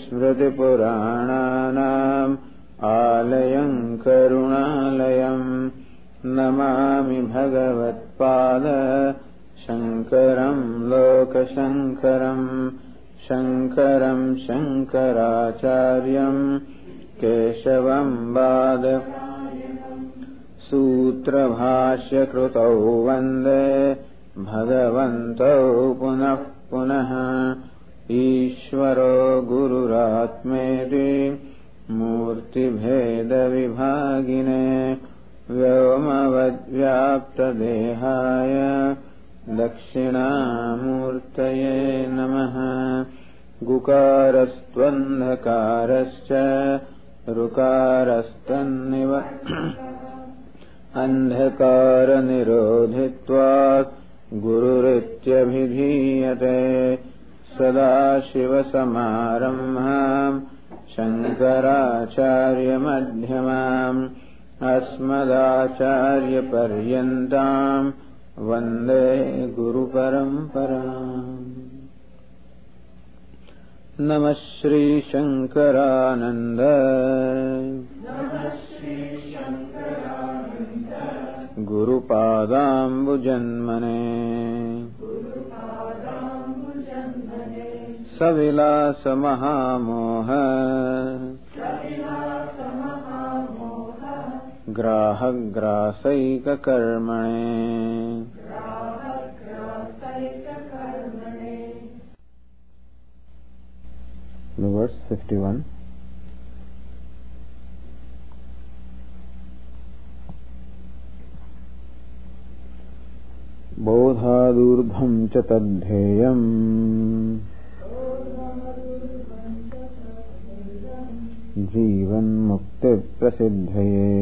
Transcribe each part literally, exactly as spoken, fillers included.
स्मृतिपुराणानाम् आलयं करुणालयं नमामि भगवत्पाद शङ्करं लोकशङ्करं शङ्करं शङ्कराचार्यं केशवं वाद सूत्रभाष्यकृतौ वन्दे भगवन्तौ पुनः पुनः ईश्वरो गुरुरात्मेति मूर्तिभेदविभागिने व्योमवद्व्याप्तदेहाय दक्षिणामूर्तये नमः। गुकारस्त्वन्धकारश्च ऋकारस्तन्निव अन्धकारनिरोधित्वात् गुरुरित्यभिधीयते। सदाशिवसमारम्भाम् शङ्कराचार्यमध्यमाम् अस्मदाचार्यपर्यन्ताम् वन्दे गुरुपरम्पराम्। नमः श्रीशङ्करानन्द गुरुपादाम्बुजन्मने सविलासमहामोह ग्राहग्रासैककर्मणे। Verse fifty-one. बोधादूर्ध्वं च तद्धेयम् जीवन्मुक्तिप्रसिद्धये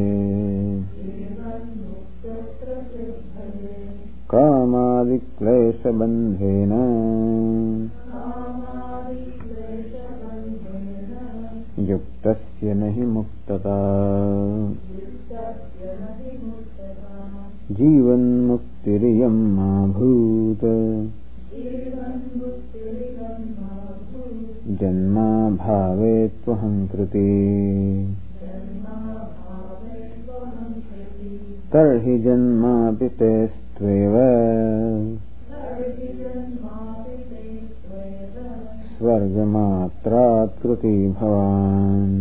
कामादिक्लेशबन्धेन युक्तस्य न हि मुक्तता। जीवन्मुक्तिरियं मा भूत जन्मा भावे त्वहं कृते। तर्हि जन्मापि तेस्त्वेव स्वर्गमात्रात् कृती भवान्।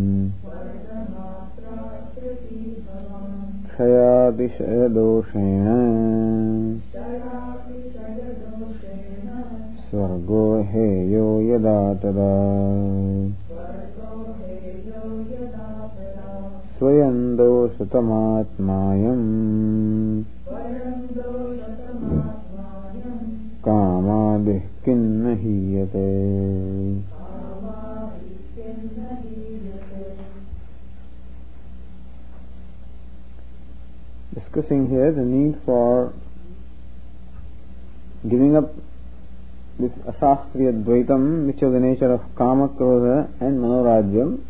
क्षयातिशयदोषेण स्वर्गो हेयो यदा तदा। स्वयं दोषतमात्मायम् कामादिः किन्न हीयते। Discussing here the need for giving up this asastriya dvaitam, which is the nature of kama, krodha and manorajyam,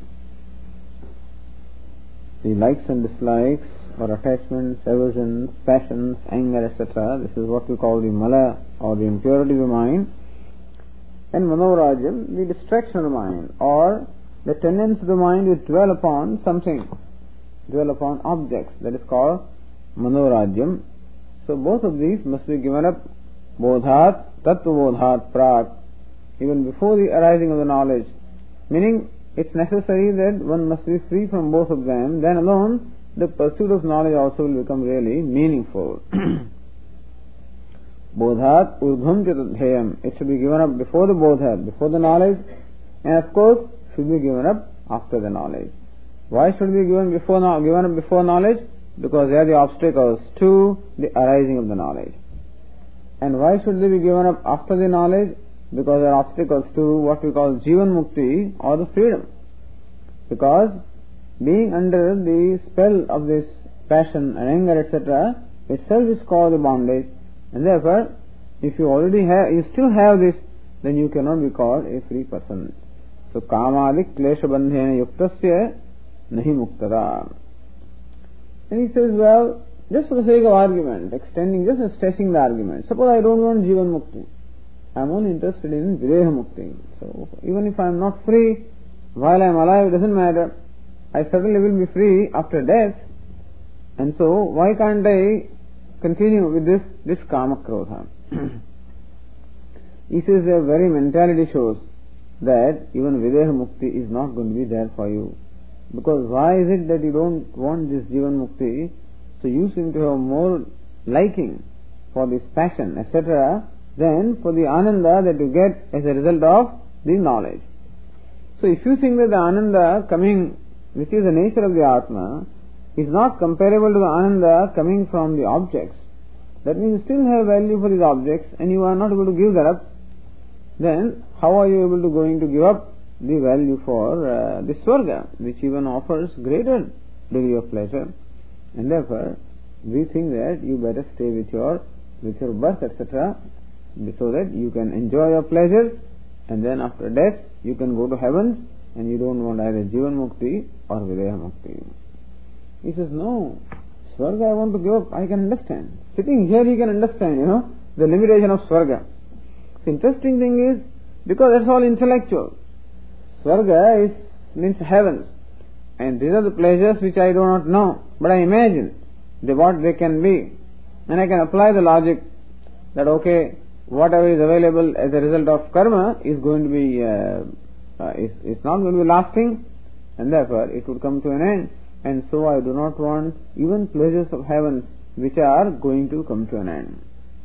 the likes and dislikes or attachments, aversions, passions, anger, et cetera. This is what we call the mala or the impurity of the mind, and manorajyam, the distraction of the mind or the tendency of the mind to dwell upon something, dwell upon objects, that is called manorajyam. So both of these must be given up. Bodhat, tattva bodhat prak, even before the arising of the knowledge, meaning it's necessary that one must be free from both of them, then alone the pursuit of knowledge also will become really meaningful. Bodhat urdhvam chatadhyayam, it should be given up before the bodhat, before the knowledge, and of course should be given up after the knowledge. Why should be given before given up before knowledge? Because they are the obstacles to the arising of the knowledge. And why should they be given up after the knowledge? Because they are obstacles to what we call Jivan Mukti or the freedom. Because being under the spell of this passion and anger, et cetera, itself is called the bondage, and therefore, if you already have, you still have this, then you cannot be called a free person. So, kamadik klesha bandhena yuktasya nahi muktara. And he says, well, just for the sake of argument, extending, just stressing the argument. Suppose I don't want Jivan Mukti. I am only interested in Videha Mukti. So, even if I am not free, while I am alive it doesn't matter, I certainly will be free after death, and so why can't I continue with this, this kama krodha? He says their very mentality shows that even Videha Mukti is not going to be there for you. Because why is it that you don't want this Jivan Mukti? So you seem to have more liking for this passion, et cetera, than for the Ananda that you get as a result of the knowledge. So if you think that the Ananda coming, which is the nature of the Atma, is not comparable to the Ananda coming from the objects, that means you still have value for these objects and you are not able to give that up, then how are you able to going to give up the value for uh, the Swarga, which even offers greater degree of pleasure? And therefore we think that you better stay with your with your birth, et cetera, so that you can enjoy your pleasures, and then after death you can go to heaven, and you don't want either Jivan Mukti or Videha Mukti. He says, no, Swarga I want to give up, I can understand. Sitting here he can understand, you know, the limitation of Swarga. The interesting thing is, because that's all intellectual. Swarga is, means heavens, and these are the pleasures which I do not know, but I imagine they, what they can be, and I can apply the logic that okay, whatever is available as a result of karma is going to be, uh, uh, is, is not going to be lasting, and therefore it would come to an end, and so I do not want even pleasures of heavens which are going to come to an end.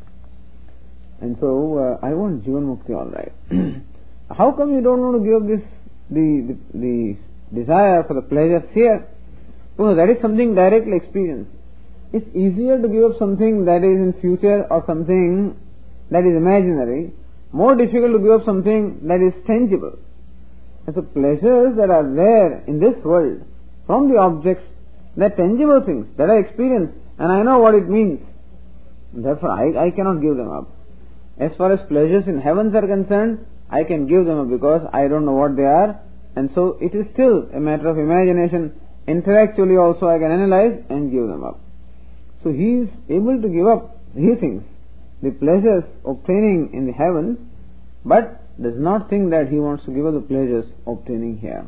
And so uh, I want Jivan Mukti, all right. How come you don't want to give up this, the, the, the desire for the pleasures here? Because that is something directly experienced. It's easier to give up something that is in future or something that is imaginary, more difficult to give up something that is tangible. And so pleasures that are there in this world from the objects, they are tangible things that I experience and I know what it means. Therefore I, I cannot give them up. As far as pleasures in heavens are concerned, I can give them up because I don't know what they are, and so it is still a matter of imagination. Intellectually also I can analyze and give them up. So he is able to give up, he thinks, the pleasures obtaining in the heavens, but does not think that he wants to give up the pleasures obtaining here.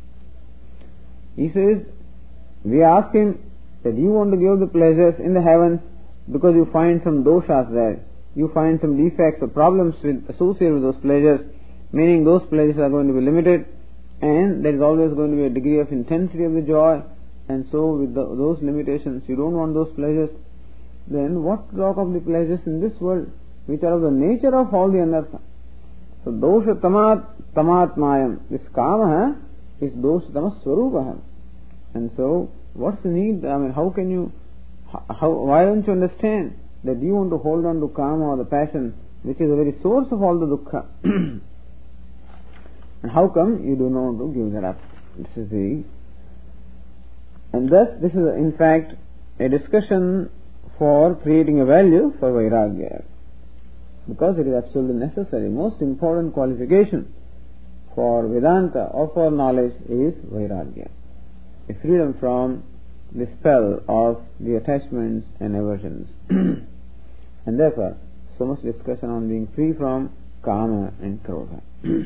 He says, we ask him that you want to give up the pleasures in the heavens because you find some doshas there, you find some defects or problems with, associated with those pleasures, meaning those pleasures are going to be limited, and there is always going to be a degree of intensity of the joy, and so with the, those limitations you don't want those pleasures. Then what to talk of the pleasures in this world which are of the nature of all the anartha? So dosha tamat tamatmayam, this kama is dosha tamas swarupaha. And so what's the need? I mean, how can you, how, why don't you understand that you want to hold on to kama or the passion which is the very source of all the dukkha? And how come you do not want to give that up? This is the, and thus this is in fact a discussion for creating a value for Vairagya, because it is absolutely necessary. Most important qualification for Vedanta or for knowledge is Vairagya, a freedom from the spell of the attachments and aversions. And therefore so much discussion on being free from kama and krodha.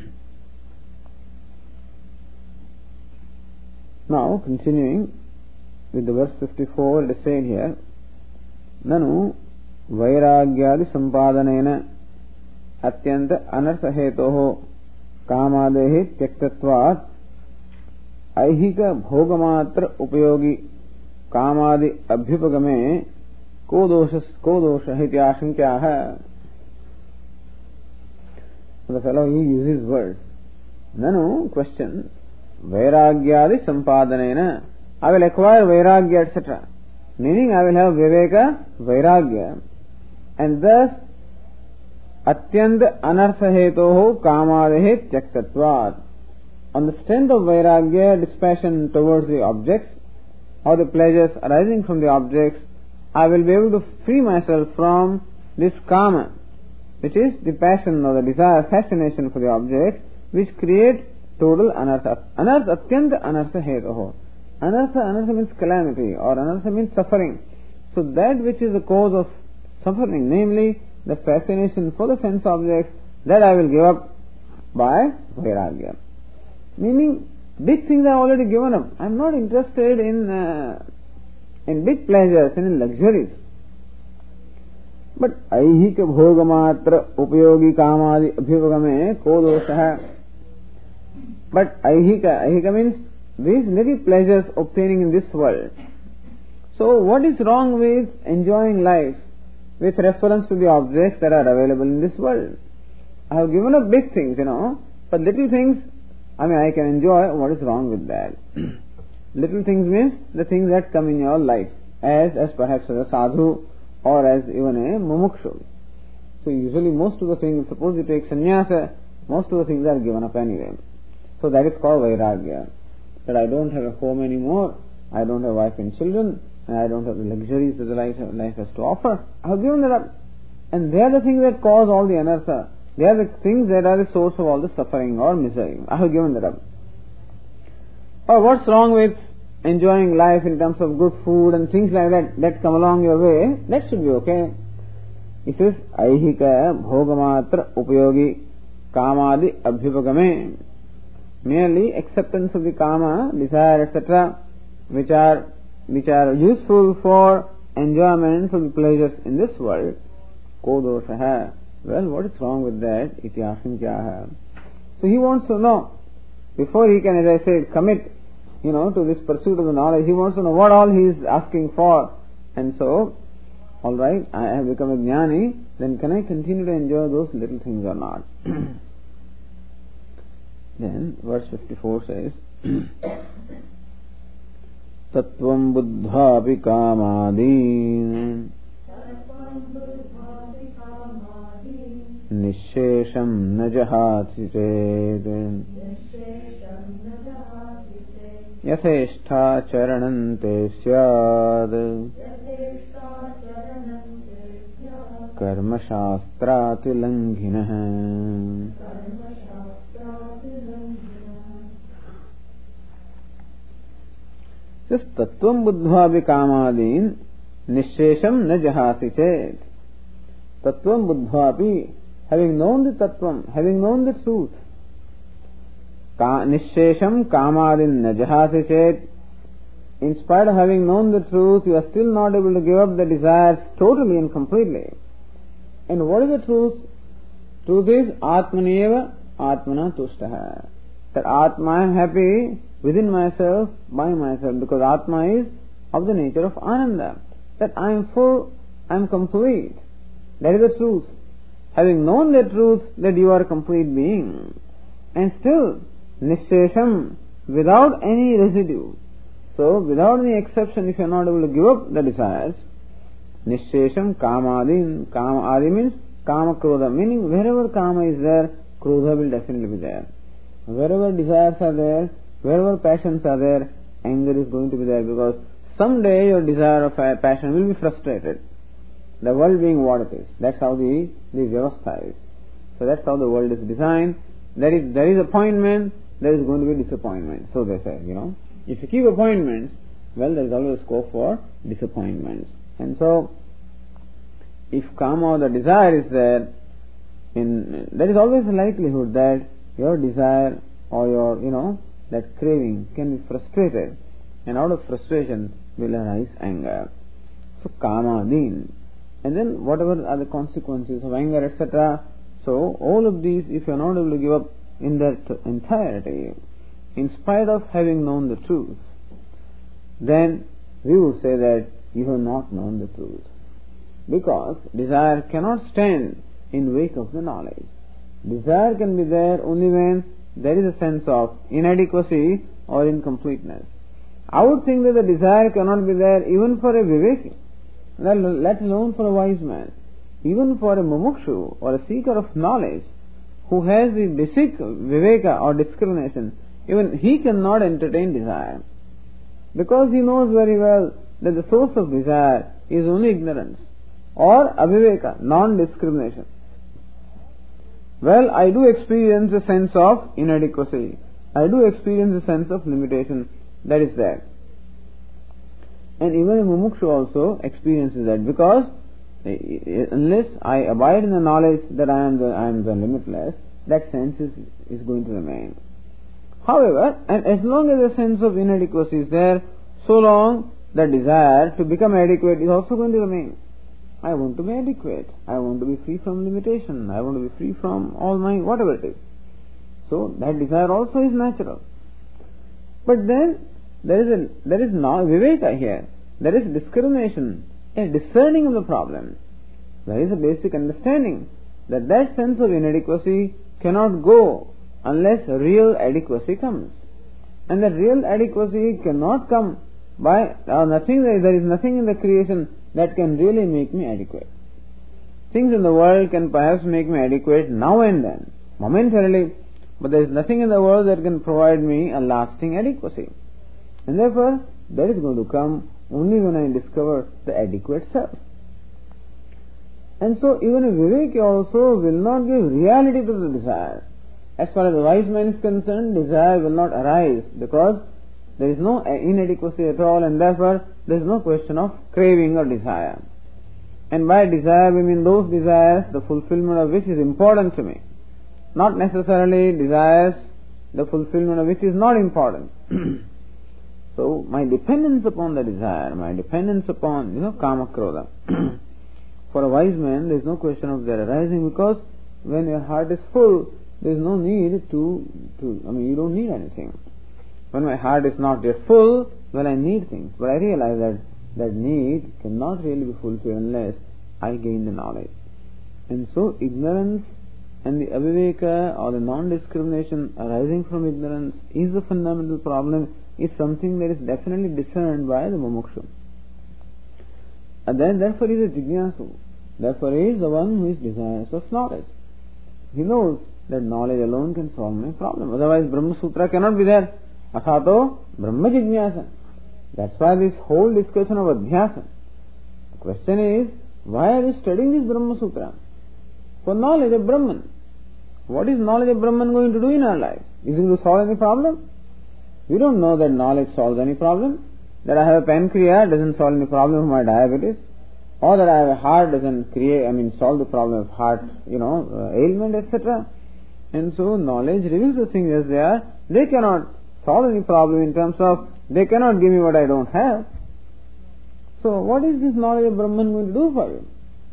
Now continuing with the verse fifty-four, it is said here, Nanu vairagyadi sampadanaina atyanta anartha hetoho kamadehi tyaktatvat aihika bhogamatra upayogi kamadi abhyupagame ko doshas ko dosha iti ashankyaha. The fellow, he uses words. Nanu, question, vairagyadi sampadanaina, I will acquire vairagya, et cetera. Meaning I will have viveka, vairagya, and thus atyanta anartha hetoho kamadehi tyaktatvat. On the strength of vairagya, dispassion towards the objects or the pleasures arising from the objects, I will be able to free myself from this kama, which is the passion or the desire, fascination for the objects, which create total anartha. Anartha, atyanta anartha hetoho. Anartha, anartha means calamity, or anartha means suffering. So that which is the cause of suffering, namely the fascination for the sense objects, that I will give up by vairagya. Meaning, big things are already given up. I am not interested in uh, in big pleasures and in luxuries. But ऐहिक भोग मात्र उपयोगी कामादि अभ्युपगमे को दोषः. But ऐहिका, ऐहिका means these little pleasures obtaining in this world. So what is wrong with enjoying life with reference to the objects that are available in this world? I have given up big things, you know, but little things, I mean, I can enjoy. What is wrong with that? Little things means the things that come in your life, as as perhaps as a sadhu or as even a mumukshu. So usually most of the things, suppose you take sannyasa, most of the things are given up anyway. So that is called vairagya. That I don't have a home anymore, I don't have wife and children, and I don't have the luxuries that the life, life has to offer. I have given that up. And they are the things that cause all the anartha. They are the things that are the source of all the suffering or misery. I have given that up. Or what's wrong with enjoying life in terms of good food and things like that that come along your way? That should be okay. It says, Aihika bhogamatra upayogi kamadi abhyupagame. Merely acceptance of the kama, desire, et cetera, which are which are useful for enjoyments of the pleasures in this world. Ko dosha. Well, what is wrong with that? Iti asking kya hai? So he wants to know, before he can, as I said, commit, you know, to this pursuit of the knowledge, he wants to know what all he is asking for. And so, alright, I have become a jnani, then can I continue to enjoy those little things or not? Then, verse fifty-four says, Tattvam buddhapi kamadi Nishesham na jahati ched Yatheshtha charanante syad Karma shastrati langhinah. This tattvam buddhavi kamadin nishesham na jahasi ched. Tattvam buddhavi, having known the tattvam, having known the truth, ka, nishesham kamadin na jahasi ched. In spite of having known the truth, you are still not able to give up the desires totally and completely. And what is the truth? Truth is Atmaneva Atmana Tushtaha. That Atma, I am happy within myself, by myself, because Atma is of the nature of Ananda. That I am full, I am complete. That is the truth. Having known the truth that you are a complete being, and still Nishesham, without any residue. So, without any exception, if you are not able to give up the desires, Nishesham Kamadin, Kama Adi means Kama Krodha, meaning wherever Kama is there, Krodha will definitely be there. Wherever desires are there, wherever passions are there, anger is going to be there, because someday your desire of passion will be frustrated. The world being what it is. That's how the, the Vyavastha is. So that's how the world is designed. There is, there is appointment, there is going to be disappointment. So they say, you know. If you keep appointments, well, there is always scope for disappointments. And so, if karma or the desire is there, in, there is always a likelihood that your desire or your, you know, that craving can be frustrated, and out of frustration will arise anger. So, kama din. And then whatever are the consequences of anger, et cetera. So, all of these, if you are not able to give up in their entirety, in spite of having known the truth, then we would say that you have not known the truth. Because desire cannot stand in wake of the knowledge. Desire can be there only when there is a sense of inadequacy or incompleteness. I would think that the desire cannot be there even for a viveki, let alone for a wise man. Even for a mumukshu or a seeker of knowledge who has the basic viveka or discrimination, even he cannot entertain desire, because he knows very well that the source of desire is only ignorance or aviveka, non-discrimination. Well, I do experience a sense of inadequacy. I do experience a sense of limitation that is there. And even a mumukshu also experiences that, because unless I abide in the knowledge that I am the, I am the limitless, that sense is, is going to remain. However, and as long as a sense of inadequacy is there, so long the desire to become adequate is also going to remain. I want to be adequate. I want to be free from limitation. I want to be free from all my whatever it is. So that desire also is natural. But then there is a there is no viveka here. There is discrimination, a discerning of the problem. There is a basic understanding that that sense of inadequacy cannot go unless real adequacy comes. And that real adequacy cannot come by uh, nothing. There is nothing in the creation that can really make me adequate. Things in the world can perhaps make me adequate now and then, momentarily, but there is nothing in the world that can provide me a lasting adequacy. And therefore, that is going to come only when I discover the adequate self. And so, even a Viveki also will not give reality to the desire. As far as the wise man is concerned, desire will not arise because there is no inadequacy at all, and therefore there is no question of craving or desire. And by desire we mean those desires, the fulfillment of which is important to me. Not necessarily desires, the fulfillment of which is not important. So my dependence upon the desire, my dependence upon, you know, kama krodha. For a wise man there is no question of their arising, because when your heart is full, there is no need to, to, I mean, you don't need anything. When my heart is not yet full, well, I need things. But I realize that that need cannot really be fulfilled unless I gain the knowledge. And so ignorance and the aviveka or the non-discrimination arising from ignorance is the fundamental problem, is something that is definitely discerned by the mumukshu. And then therefore is a jignasu. Therefore is the one who is desirous of knowledge. He knows that knowledge alone can solve my problem. Otherwise Brahma Sutra cannot be there. Asato Brahma Jignasa. That's why this whole discussion of Adhyasa. The question is, why are you studying this Brahma Sutra? For knowledge of Brahman. What is knowledge of Brahman going to do in our life? Is it going to solve any problem? We don't know that knowledge solves any problem. That I have a pancreas doesn't solve any problem of my diabetes. Or that I have a heart doesn't create, I mean, solve the problem of heart, you know, uh, ailment, et cetera. And so knowledge reveals the things as they are. They cannot solve any problem in terms of they cannot give me what I don't have. So what is this knowledge of Brahman going to do for you?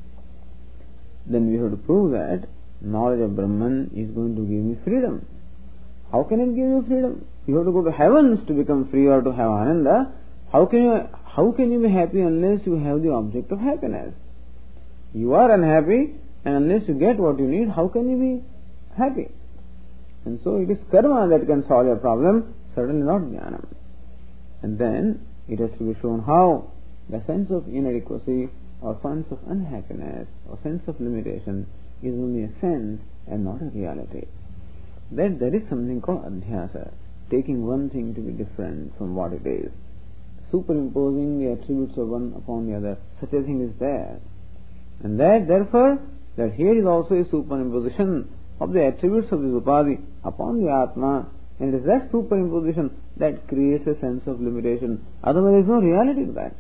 Then we have to prove that knowledge of Brahman is going to give me freedom. How can it give you freedom? You have to go to heavens to become free or to have ananda. How can you how can you be happy unless you have the object of happiness? You are unhappy, and unless you get what you need, how can you be happy? And so it is karma that can solve your problem, certainly not jnana. And then it has to be shown how the sense of inadequacy or sense of unhappiness or sense of limitation is only a sense and not a reality. That there is something called adhyasa, taking one thing to be different from what it is, superimposing the attributes of one upon the other. Such a thing is there. And that therefore, that here is also a superimposition of the attributes of this upadhi upon the Atma, and it is that superimposition that creates a sense of limitation. Otherwise there is no reality to that.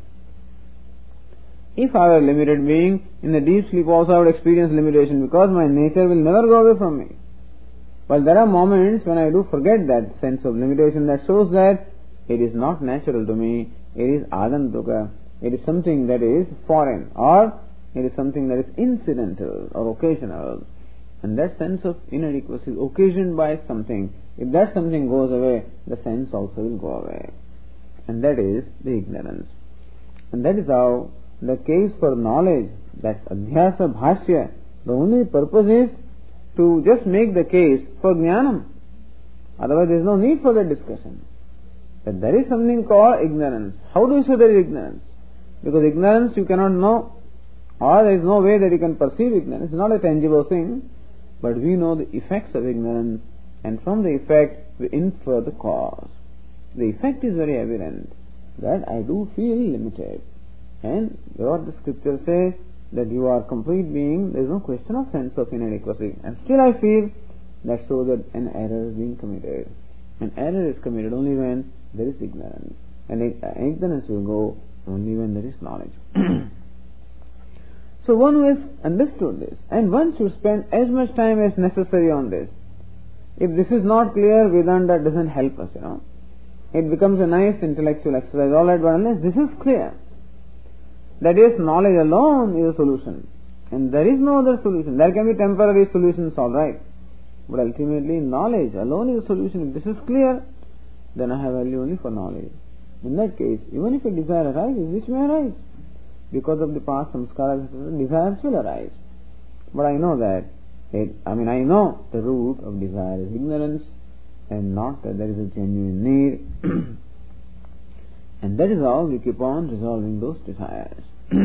If I were a limited being, in the deep sleep also I would experience limitation, because my nature will never go away from me. But there are moments when I do forget that sense of limitation, that shows that it is not natural to me, it is agantuka, it is something that is foreign, or it is something that is incidental or occasional. And that sense of inadequacy is occasioned by something. If that something goes away, the sense also will go away. And that is the ignorance. And that is how the case for knowledge, that adhyasa bhashya, the only purpose is to just make the case for jnanam. Otherwise there is no need for that discussion. That there is something called ignorance. How do you say there is ignorance? Because ignorance you cannot know, or there is no way that you can perceive ignorance. It is not a tangible thing. But we know the effects of ignorance, and from the effect we infer the cause. The effect is very evident, that I do feel limited. And what the scripture says, that you are complete being, there is no question of sense of inadequacy. And still I feel, that shows that an error is being committed. An error is committed only when there is ignorance. And ignorance will go only when there is knowledge. So one who has understood this, and one should spend as much time as necessary on this. If this is not clear, Vedanta doesn't help us, you know. It becomes a nice intellectual exercise, all right, but unless this is clear, that is, knowledge alone is a solution. And there is no other solution. There can be temporary solutions, all right. But ultimately, knowledge alone is a solution. If this is clear, then I have value only for knowledge. In that case, even if a desire arises, which may arise, because of the past samskaras, desires will arise. But I know that, it, I mean, I know the root of desire is ignorance, and not that there is a genuine need. And that is how we keep on resolving those desires.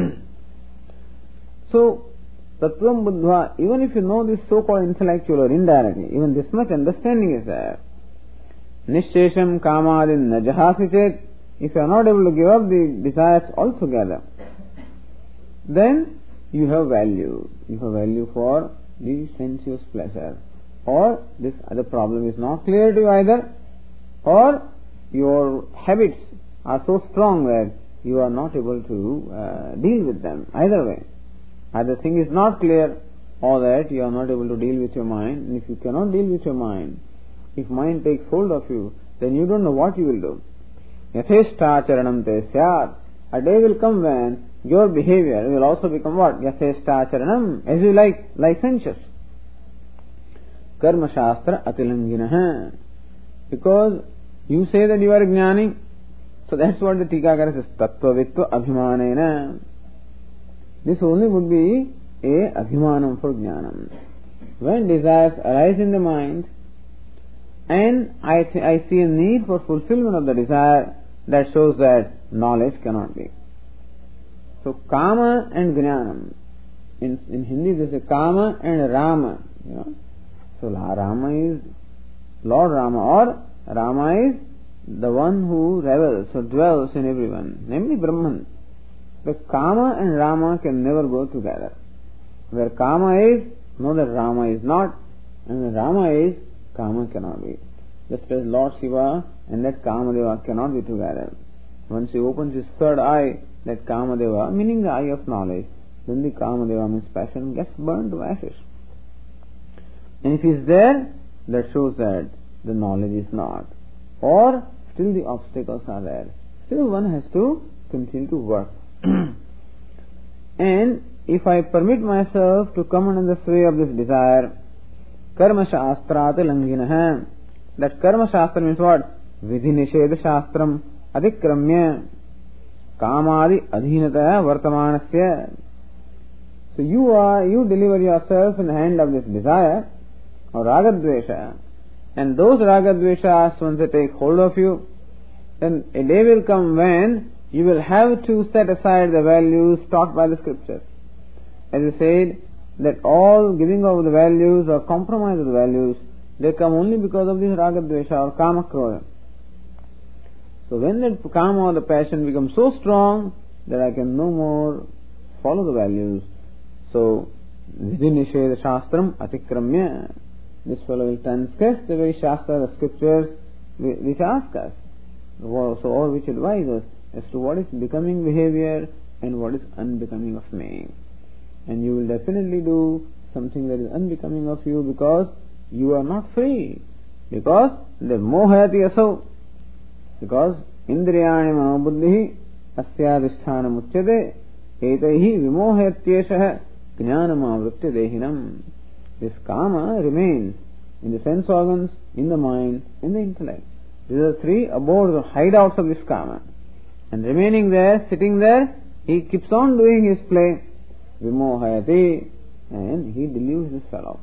So, Tattvam Buddha, even if you know this so-called intellectual or indirectly, even this much understanding is there. Nishesham kamadin najahasi chet, if you are not able to give up the desires altogether, then you have value. You have value for the sensuous pleasure. Or this other problem is not clear to you either, or your habits are so strong that you are not able to uh, deal with them. Either way, either thing is not clear, or that you are not able to deal with your mind. And if you cannot deal with your mind, if mind takes hold of you, then you don't know what you will do. Yatheshta charanam te syat. A day will come when your behavior will also become what? Yatheshta charanam, as you like, licentious. Karma shastra atilanginaha. Because you say that you are a jnani, so that's what the Tikakara says, tattva vittva abhimanena. This only would be a abhimanam for jnanam. When desires arise in the mind, and I, th- I see a need for fulfillment of the desire, that shows that knowledge cannot be. So kama and jnanam. In, in Hindi there is a kama and Rama. You know? So Rama is Lord Rama, or Rama is the one who revels or dwells in everyone, namely Brahman. The Kama and Rama can never go together. Where Kama is, know that Rama is not, and where Rama is, Kama cannot be. Just as Lord Shiva and that Kamadeva cannot be together. Once he opens his third eye, that Kamadeva, meaning the eye of knowledge, then the Kamadeva means passion, gets burned to ashes. And if he is there, that shows that the knowledge is not. Or still the obstacles are there. Still one has to continue to work. And if I permit myself to come under the sway of this desire, karma shastrat langinaha. That karma shastra means what? Vidhi nisheda shastram adhikramya kamadi adhinataya vartamanasya. So you are, you deliver yourself in the hand of this desire, or ragadvesha, and those ragadveshas, once they take hold of you, then a day will come when you will have to set aside the values taught by the scriptures. As I said, that all giving of the values or compromise of the values, they come only because of this ragadvesha or kama krodha. So when that kama or the passion becomes so strong that I can no more follow the values, so vidhi nisheda shastram atikramya, this fellow will transgress the very shastra, the scriptures which ask us, so or which advise us as to what is becoming behavior and what is unbecoming of me. And you will definitely do something that is unbecoming of you because you are not free. Because the mohayati aso. Because indriyani manobuddhi asyadhisthana muchyate etaihi vimohayatyesha jnanam avritya dehinam. This kama remains in the sense organs, in the mind, in the intellect. These are three abodes or hideouts of this kama. And remaining there, sitting there, he keeps on doing his play, vimohayati, and he deludes this fellow.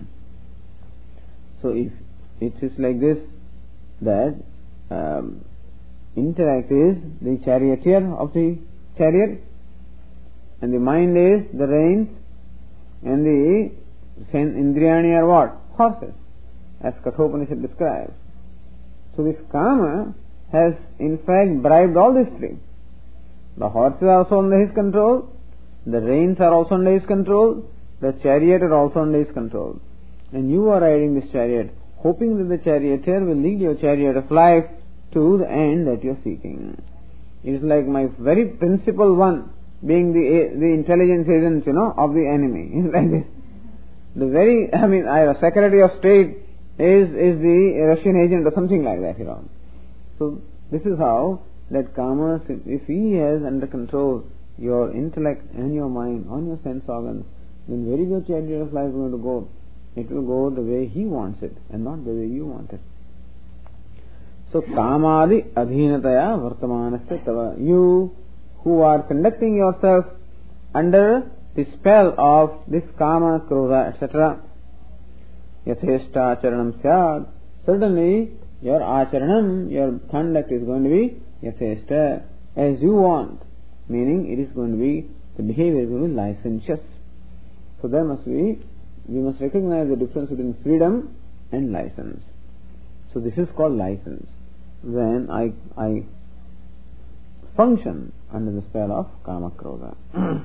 So if it is like this, that um, intellect is the charioteer of the chariot, and the mind is the reins, and the indriyani are what? Horses, as Kathopanishad describes. So this kama has in fact bribed all these three. The horses are also under his control, the reins are also under his control, the chariot are also under his control. And you are riding this chariot, hoping that the charioteer will lead your chariot of life to the end that you are seeking. It is like my very principal one being the the intelligence agent, you know, of the enemy. It's like this. The very, I mean, I, a Secretary of State is is the Russian agent or something like that, you know. So this is how that karma, if he has under control your intellect and your mind on your sense organs, then very good trajectory of life is going to go. It will go the way he wants it and not the way you want it. So kamadi adhinataya vartamanasya tava. You who are conducting yourself under the spell of this kama, krodha, et cetera. Yatheshta acharanam syad. Certainly your acharanam, your conduct is going to be yatheshta, as you want. Meaning it is going to be, the behavior is going to be licentious. So there must be, we must recognize the difference between freedom and license. So this is called license. When I I function under the spell of kama, krodha.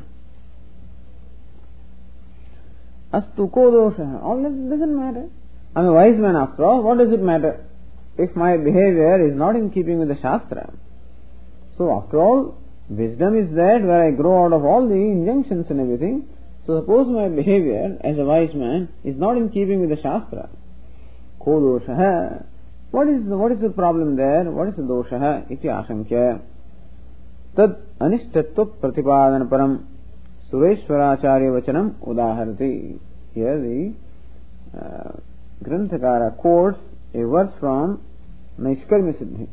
Astu ko dosha. All this doesn't matter. I'm a wise man after all. What does it matter if my behavior is not in keeping with the Shastra? So after all, wisdom is that where I grow out of all the injunctions and everything. So suppose my behavior as a wise man is not in keeping with the Shastra. Ko dosha. What is the, what is the problem there? What is the dosha? Iti ashankya. Tad anishtatva pratipadana param. Sureshwaracharya vachanam udaharati. Here the uh, Granthakara quotes a verse from Naishkarmya Siddhi,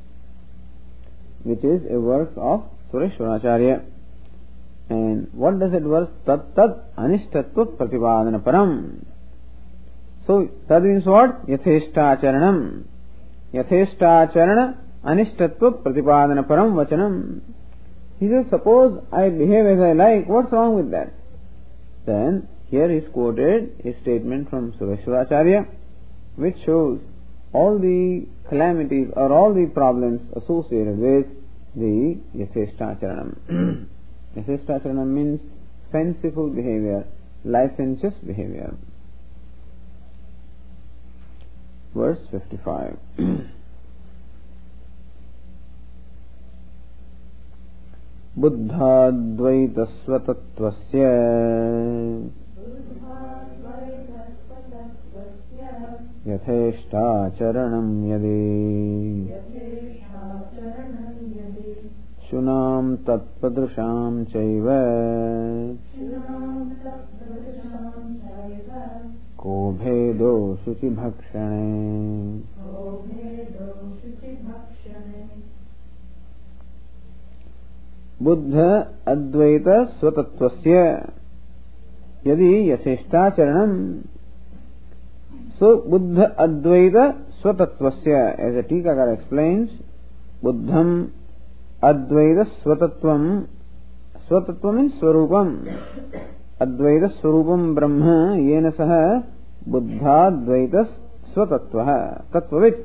which is a work of Sureshwaracharya. And what does it verse? Tat tad anishtatva pratipadana param. So tad means what? Yatheshta acharanam. Yatheshta acharana anishtatva pratipadana param vachanam. He says, suppose I behave as I like, what's wrong with that? Then here is quoted a statement from Sureshwaracharya, which shows all the calamities or all the problems associated with the yatheshta acharanam. Yatheshta acharanam means fanciful behavior, licentious behavior. Verse fifty-five. Buddhadvaita swatatvasya yatheshta charanam yadi shunam tatpadrusham chaiva ko bhedo shuchi bhakshane. Buddha advaita swatatvasya yadi yatheshtacharanam. So Buddha advaita swatatvasya, as a Tikakara explains, Buddham advaita swatatvam. Swatatvam means swarupam. Advaita swarupam brahma yena saha Buddha advaita swatatvaha tattvavit.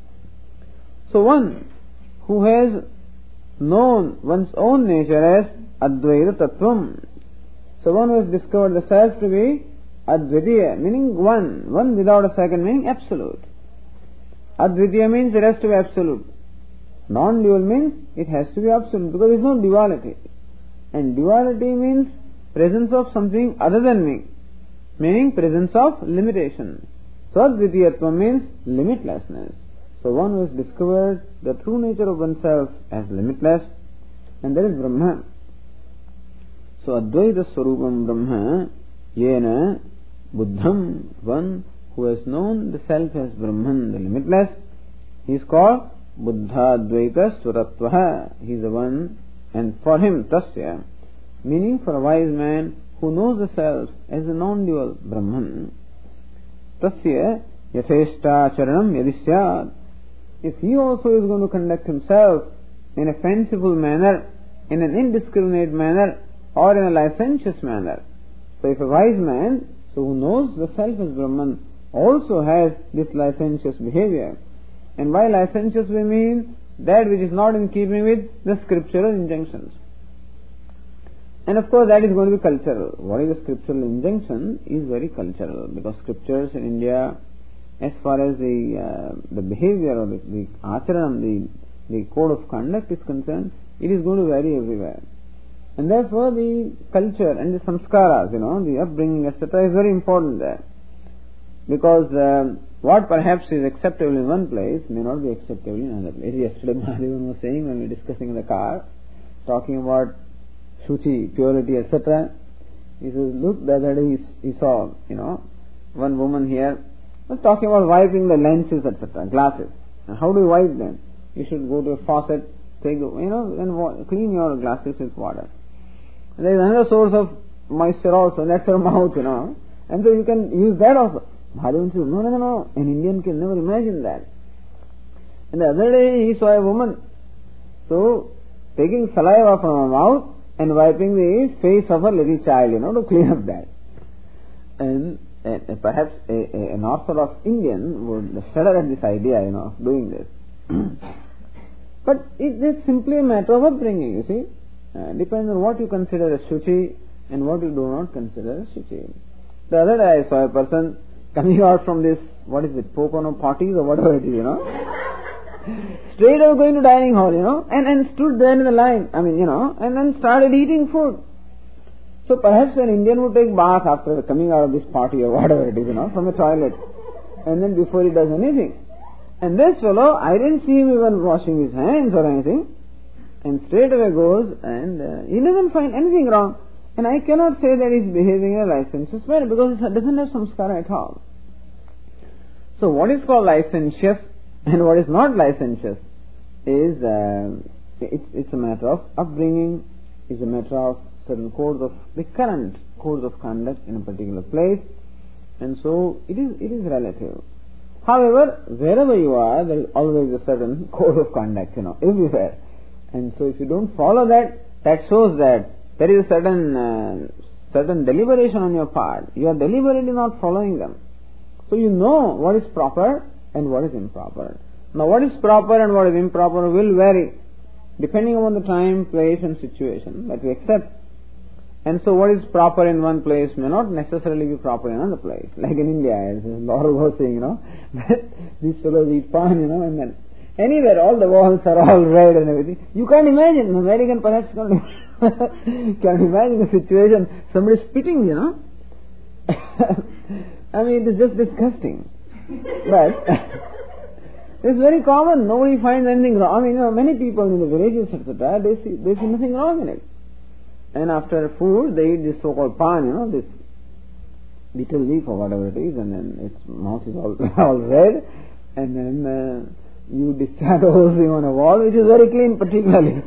So one who has known one's own nature as Advaita Tattvam. So one who has discovered the self to be Advitiya, meaning one, one without a second, meaning absolute. Advitiya means it has to be absolute. Non-dual means it has to be absolute, because there is no duality. And duality means presence of something other than me, meaning presence of limitation. So Advitiyatva means limitlessness. So one who has discovered the true nature of oneself as limitless, and that is Brahma. So Advaita Swarupam Brahma Yena Buddham, one who has known the self as Brahman, the limitless, he is called Buddha Advaita Swatatvaha. He is the one, and for him, Tasya, meaning for a wise man who knows the self as a non-dual Brahman. Tasya Yatheshta Charanam Yadisyad. If he also is going to conduct himself in a fanciful manner, in an indiscriminate manner, or in a licentious manner. So if a wise man, so who knows the self as Brahman, also has this licentious behavior. And by licentious we mean that which is not in keeping with the scriptural injunctions. And of course that is going to be cultural. What is a scriptural injunction is very cultural, because scriptures in India, as far as the uh, the behavior or the, the acharanam, the, the code of conduct is concerned, it is going to vary everywhere. And therefore the culture and the samskaras, you know, the upbringing, et cetera is very important there. Because um, what perhaps is acceptable in one place may not be acceptable in another place. Yesterday Mahadevan was saying when we were discussing in the car, talking about Shuchi, purity, et cetera. He says, look, the other day he, he saw, you know, one woman here was talking about wiping the lenses, et cetera, glasses. And how do you wipe them? You should go to a faucet, take, you know, and wa- clean your glasses with water. And there is another source of moisture also, that's your mouth, you know. And so you can use that also. Mahadevan says, no, no, no, no, an Indian can never imagine that. And the other day he saw a woman, so taking saliva from her mouth and wiping the face of a little child, you know, to clean up that. And, and perhaps a, a, an Orthodox Indian would shudder at this idea, you know, of doing this. But it is simply a matter of upbringing, you see. Uh, depends on what you consider as Shuchi and what you do not consider as Shuchi. The other day I saw a person coming out from this, what is it, Pocono parties or whatever it is, you know. Straight away going to dining hall, you know, and, and stood there in the line, I mean, you know, and then started eating food. So perhaps an Indian would take bath after coming out of this party or whatever it is, you know, from a toilet, and then before he does anything. And this fellow, I didn't see him even washing his hands or anything, and straight away goes and uh, he doesn't find anything wrong. And I cannot say that he's behaving in a licentious manner because it doesn't have samskara at all. So what is called licentious and what is not licentious is uh, it's, it's a matter of upbringing, it's a matter of certain codes of the current codes of conduct in a particular place, and so it is it is relative. However, wherever you are, there is always a certain code of conduct, you know, everywhere. And so if you don't follow that, that shows that there is a certain uh, certain deliberation on your part. You are deliberately not following them. So you know what is proper and what is improper. Now what is proper and what is improper will vary depending upon the time, place and situation that we accept. And so what is proper in one place may not necessarily be proper in another place. Like in India, as Laura was saying, you know, that these fellows eat pan, you know, and then anywhere all the walls are all red and everything. You can't imagine, an American perhaps can't, can't imagine a situation, somebody spitting, you know. I mean, it is just disgusting. But it's very common, nobody finds anything wrong. I mean, you know, many people in the villages, et cetera, they see, they see nothing wrong in it. And after food, they eat this so-called pan, you know, this betel leaf or whatever it is, and then its mouth is all, all red, and then uh, you discharge the whole thing on a wall, which is very clean particularly.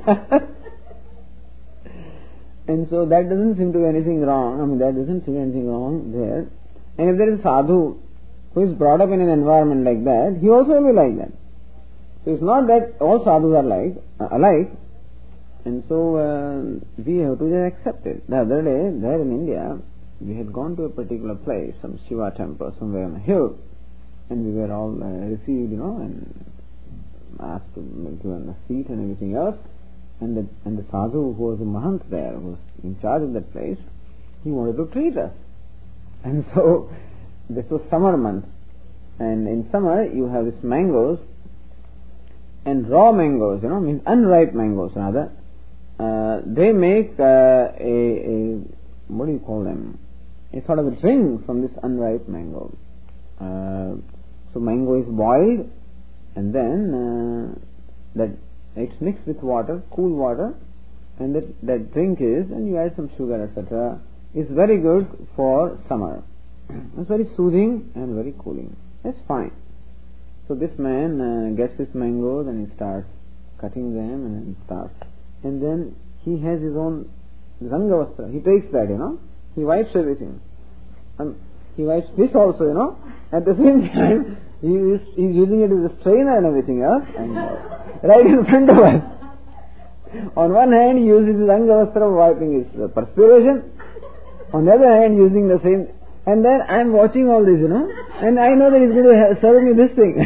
And so that doesn't seem to be anything wrong. I mean, that doesn't seem anything wrong there. And if there is a sadhu who is brought up in an environment like that, he also will be like that. So it's not that all sadhus are like uh, alike. And so uh, we have to just accept it. The other day, there in India, we had gone to a particular place, some Shiva temple, somewhere on a hill, and we were all uh, received, you know, and asked to give a seat and everything else. And the and the sadhu who was a mahant there, who was in charge of that place, he wanted to treat us. And so this was summer month, and in summer you have these mangoes, and raw mangoes, you know, means unripe mangoes rather. Uh, they make uh, a, a, what do you call them, a sort of a drink from this unripe mango. Uh, so mango is boiled, and then uh, that it's mixed with water, cool water, and that, that drink is, and you add some sugar, et cetera. It's very good for summer. It's very soothing and very cooling. That's fine. So this man uh, gets his mangoes and he starts cutting them and then starts. And then he has his own Zangavastra. He takes that, you know. He wipes everything. And he wipes this also, you know. At the same time, he is he's using it as a strainer and everything else. And uh, right in front of us. On one hand, he uses his Zangavastra wiping his uh, perspiration. On the other hand, using the same. And then I am watching all this, you know. And I know that he's going to serve me this thing.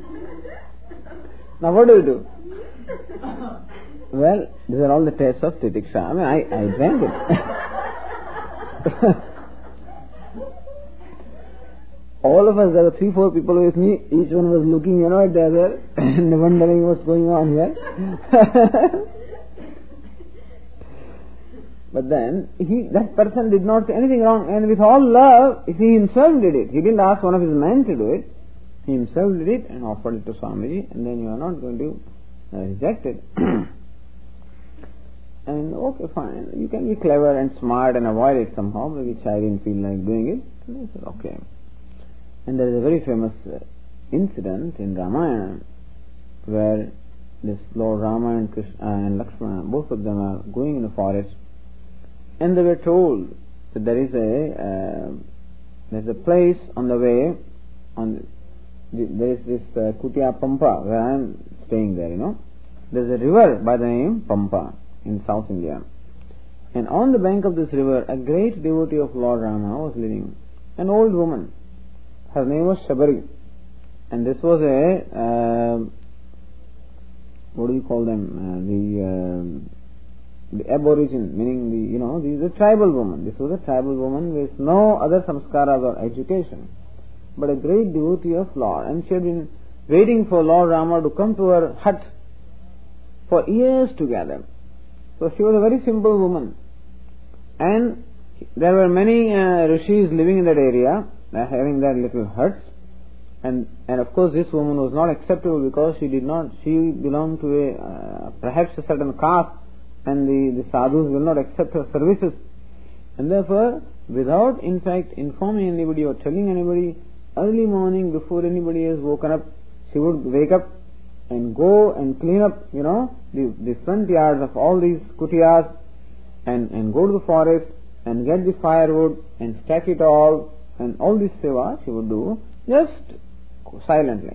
Now what do you do? Well, these are all the tests of Titiksha. I mean, I, I drank it. All of us, there were three, four people with me. Each one was looking, you know, at the other and wondering what's going on here. But then, he, that person did not say anything wrong, and with all love, he himself did it. He didn't ask one of his men to do it. He himself did it and offered it to Swamiji, and then you are not going to uh, reject it. And okay, fine, you can be clever and smart and avoid it somehow, which I didn't feel like doing it. And I said, okay. And there is a very famous uh, incident in Ramayana where this Lord Rama and Krishna uh, and Lakshmana, both of them are going in the forest, and they were told that there is a uh, there is a place on the way, on the, there is this uh, Kutia Pampa where I am staying there. You know, there is a river by the name Pampa in South India, and on the bank of this river, a great devotee of Lord Rama was living, an old woman. Her name was Shabari, and this was a uh, what do you call them? Uh, the uh, the aborigine, meaning the you know the, the tribal woman. This was a tribal woman with no other samskaras or education, but a great devotee of Lord, and she had been waiting for Lord Rama to come to her hut for years together. So she was a very simple woman, and there were many uh, rishis living in that area, uh, having their little huts. And and of course, this woman was not acceptable because she did not. She belonged to a uh, perhaps a certain caste, and the, the sadhus will not accept her services. And therefore, without in fact informing anybody or telling anybody, early morning before anybody has woken up, she would wake up and go and clean up, you know, the, the front yards of all these kutiyas, and and go to the forest and get the firewood and stack it all, and all this seva she would do just silently.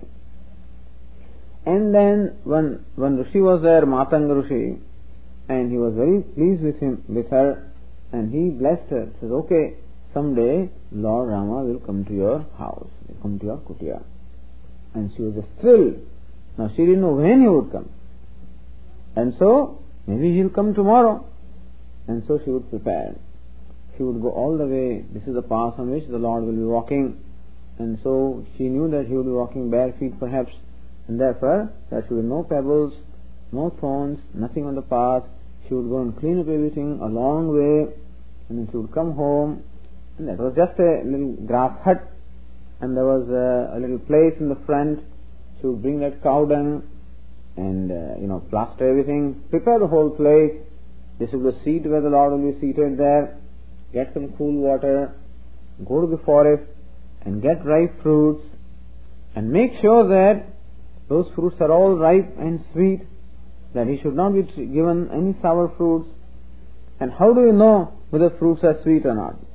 And then one one Rishi was there, Matanga Rishi, and he was very pleased with him, with her, and he blessed her. Says, okay, someday Lord Rama will come to your house, will come to your kutia. And she was just thrilled. Now she didn't know when he would come, and so maybe he'll come tomorrow. And so she would prepare. She would go all the way. This is the path on which the Lord will be walking. And so she knew that he would be walking bare feet perhaps, and therefore there should be no pebbles, no thorns, nothing on the path. She would go and clean up everything a long way, and then she would come home, and that was just a little grass hut, and there was a, a little place in the front. She would bring that cow dung and uh, you know plaster everything, prepare the whole place. This is the seat where the Lord will be seated there. Get some cool water, go to the forest and get ripe fruits, and make sure that those fruits are all ripe and sweet, that he should not be given any sour fruits. And how do you know whether fruits are sweet or not?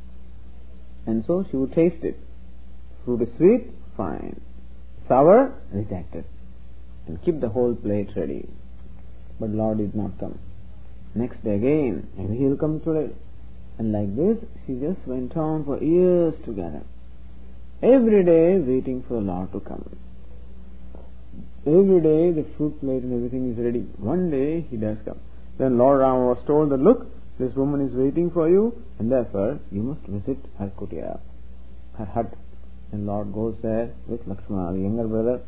And so she would taste it. Fruit is sweet, fine. Sour, reject it. And keep the whole plate ready. But Lord did not come. Next day again, maybe he will come today. And like this, she just went on for years together. Every day waiting for the Lord to come. Every day the fruit plate and everything is ready. One day he does come. Then Lord Rama was told that, look, this woman is waiting for you, and therefore you must visit her kutia, her hut. And Lord goes there with Lakshmana, the younger brother.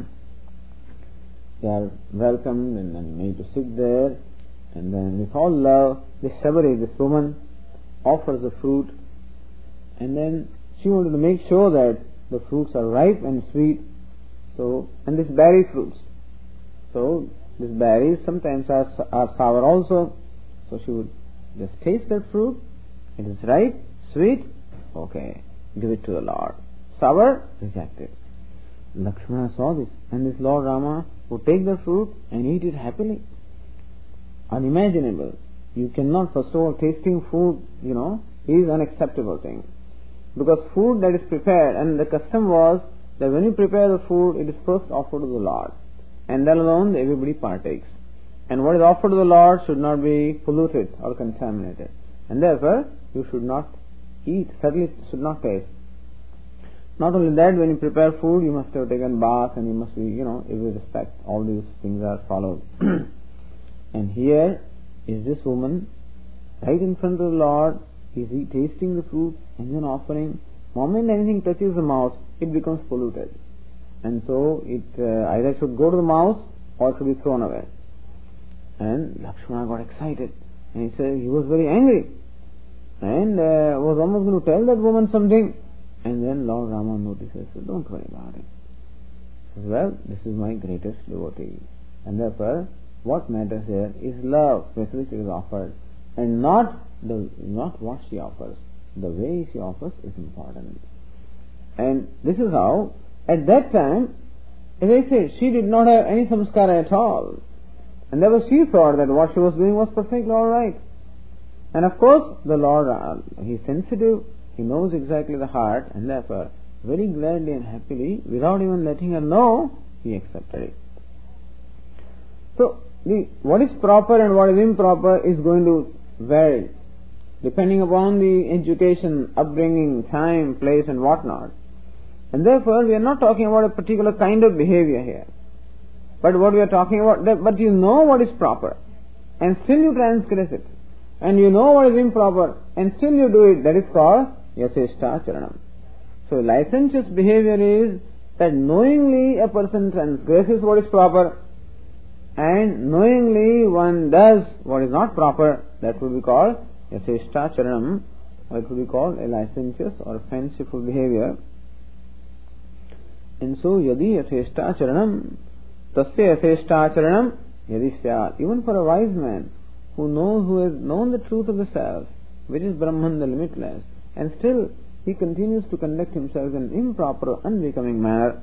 They are welcomed and then made to sit there, and then with all love, this Shabari, this woman, offers the fruit, and then she wanted to make sure that the fruits are ripe and sweet. So, and this berry fruits. So, these berries sometimes are, are sour also. So she would just taste that fruit. It is ripe, sweet, okay, give it to the Lord. Sour, reject it. Lakshmana saw this, and this Lord Rama would take the fruit and eat it happily. Unimaginable. You cannot, first of all, tasting food, you know, is an unacceptable thing. Because food that is prepared, and the custom was that when you prepare the food, it is first offered to the Lord. And then alone everybody partakes. And what is offered to the Lord should not be polluted or contaminated. And therefore, you should not eat, certainly should not taste. Not only that, when you prepare food, you must have taken bath, and you must be, you know, every respect, all these things are followed. And here is this woman, right in front of the Lord, is he tasting the fruit and then offering. Moment anything touches the mouth, it becomes polluted. And so it uh, either should go to the mouth or should be thrown away. And Lakshmana got excited. And he said he was very angry and uh, was almost going to tell that woman something. And then Lord Rama notices, so don't worry about it. He says, well, this is my greatest devotee. And therefore, what matters here is love, which is offered, and not the not what she offers. The way she offers is important. And this is how, at that time, as I said, she did not have any samskara at all. And therefore she thought that what she was doing was perfectly alright. And of course, the Lord, uh, He is sensitive, He knows exactly the heart, and therefore, very gladly and happily, without even letting her know, He accepted it. So, the, what is proper and what is improper is going to vary, depending upon the education, upbringing, time, place and whatnot. And therefore, we are not talking about a particular kind of behavior here. But what we are talking about, that, but you know what is proper, and still you transgress it. And you know what is improper, and still you do it. That is called yaseshta charanam. So licentious behavior is that knowingly a person transgresses what is proper, and knowingly one does what is not proper. That would be called yaseshta charanam, or it would be called a licentious or fanciful behavior. And so yadi yaseshta charanam, tasya yaseshta charanam yadi syat. Even for a wise man who knows, who has known the truth of the self, which is Brahman, the limitless, and still he continues to conduct himself in an improper, unbecoming manner,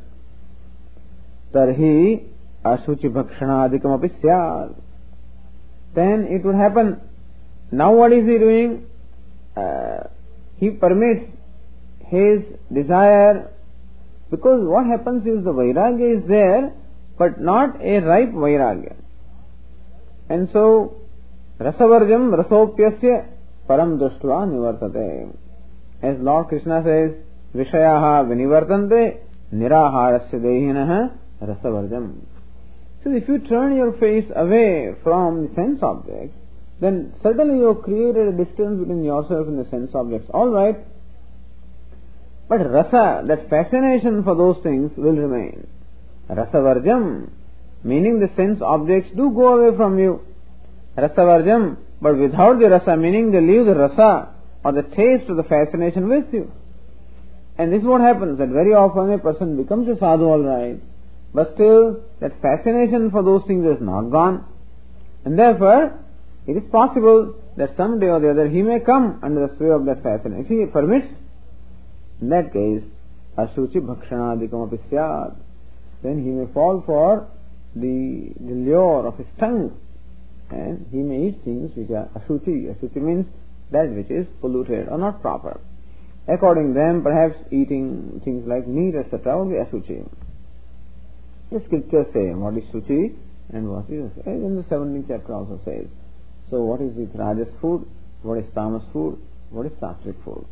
tarhi ashuchi bhakshanadikam api syat. Then it would happen. Now what is he doing? Uh, he permits his desire, because what happens is the vairagya is there, but not a ripe vairagya. And so, rasavarjam rasopyasya param dushtva nivartate. As Lord Krishna says, vishayaha vinivartante niraharasya dehinaha rasavarjam. So if you turn your face away from the sense objects, then certainly you have created a distance between yourself and the sense objects. Alright. But rasa, that fascination for those things will remain. Rasavarjam, meaning the sense objects do go away from you. Rasavarjam, but without the rasa, meaning they leave the rasa or the taste of the fascination with you. And this is what happens, that very often a person becomes a sadhu, alright, but still that fascination for those things is not gone. And therefore, it is possible that someday or the other he may come under the sway of that fascination. If he permits, in that case, ashuchi bhakshanadikam api syat, then he may fall for the, the lure of his tongue, and he may eat things which are ashuchi. Ashuchi means that which is polluted or not proper. According to them, perhaps eating things like meat, et cetera would be ashuchi. The scriptures say what is shuchi and what is, in the seventeenth chapter also says. So what is it rajas food, what is tamas food, what is sattvic food.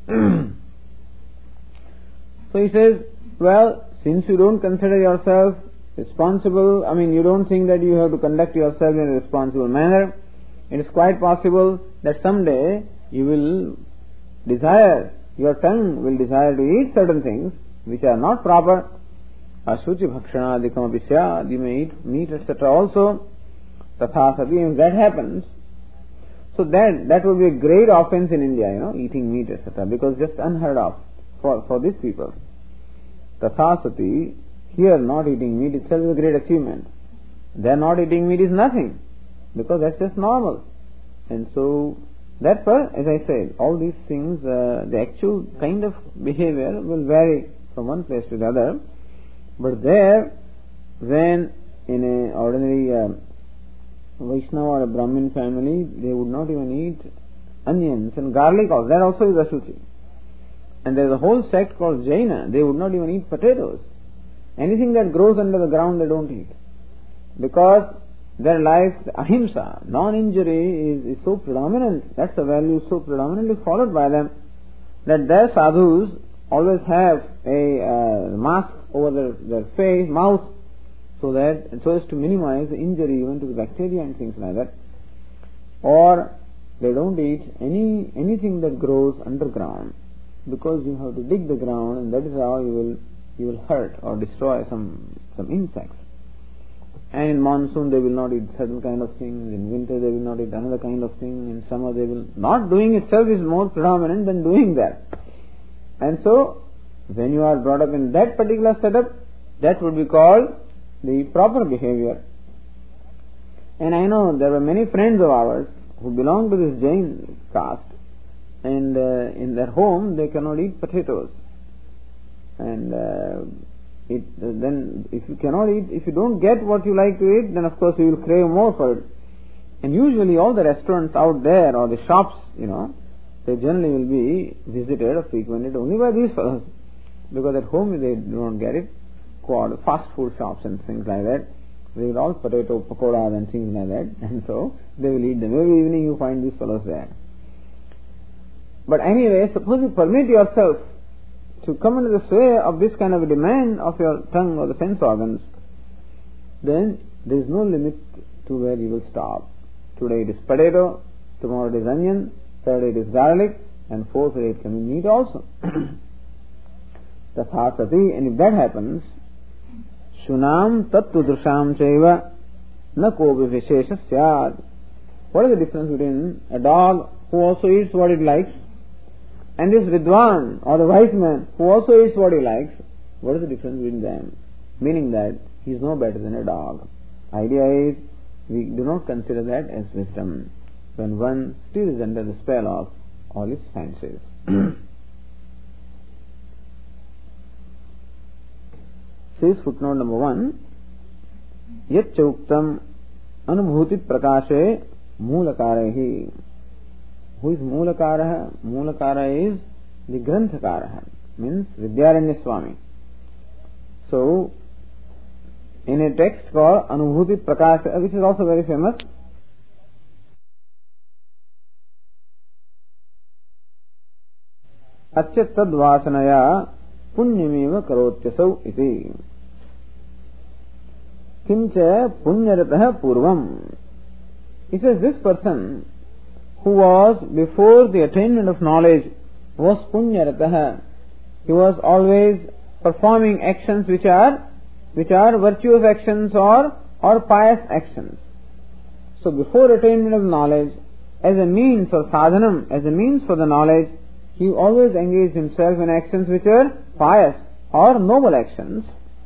So he says, well, since you don't consider yourself responsible, I mean you don't think that you have to conduct yourself in a responsible manner, it is quite possible that someday you will desire, your tongue will desire to eat certain things which are not proper. Ashuchi bhakshanadikam api syat, you may eat meat, et cetera also. Tatha sati, if that happens, so that, that would be a great offense in India, you know, eating meat, et cetera, because just unheard of for, for these people. Tatha sati, here not eating meat itself is a great achievement. Their not eating meat is nothing, because that's just normal. And so, therefore, as I said, all these things, uh, the actual kind of behavior will vary from one place to the other. But there, when in an ordinary uh, Vaishnava or a Brahmin family, they would not even eat onions and garlic also. That also is ashuchi. And there is a whole sect called Jaina. They would not even eat potatoes. Anything that grows under the ground they don't eat. Because their life, ahimsa, non-injury is, is so predominant. That's a value so predominantly followed by them, that their sadhus always have a uh, mask over their, their face, mouth, so that so as to minimize the injury even to the bacteria and things like that. Or they don't eat any anything that grows underground, because you have to dig the ground, and that is how you will you will hurt or destroy some some insects. And in monsoon they will not eat certain kind of things, in winter they will not eat another kind of thing, in summer they will... Not doing itself is more predominant than doing that. And so, when you are brought up in that particular setup, that would be called the proper behavior. And I know there were many friends of ours who belong to this Jain caste, and uh, in their home they cannot eat potatoes. And uh, it, uh, then if you cannot eat, if you don't get what you like to eat, then of course you will crave more for it. And usually all the restaurants out there, or the shops, you know, they generally will be visited or frequented only by these fellows, because at home they don't get it. Called fast food shops and things like that, they will all potato pakoras and things like that, and so they will eat them. Every evening you find these fellows there. But anyway, suppose you permit yourself to come into the sway of this kind of a demand of your tongue or the sense organs, then there is no limit to where you will stop. Today it is potato, tomorrow it is onion, third it is garlic, and fourth it can be meat also. Tathasati, and if that happens, Shunam tattu drusham chaiva na kovi vishesha syad. What is the difference between a dog who also eats what it likes and this Vidwan or the wise man who also eats what he likes? What is the difference between them? Meaning that he is no better than a dog. Idea is, we do not consider that as wisdom when one still is under the spell of all his fancies. Says footnote number one, Yat chauktam anubhuti prakashe moolakarehi. Who is moolakara? Moolakara is the granthakara, means Vidyaranya Swami. So, in a text called Anubhuti Prakasha, which is also very famous, Achyat tad vasanaya punyameva karotyasau iti. Kincha punyaratah purvam. He says this person who was before the attainment of knowledge was punyaratah. He was always performing actions which are which are virtuous actions or or pious actions. So before attainment of knowledge, as a means or sadhanam, as a means for the knowledge, he always engaged himself in actions which are pious or noble actions.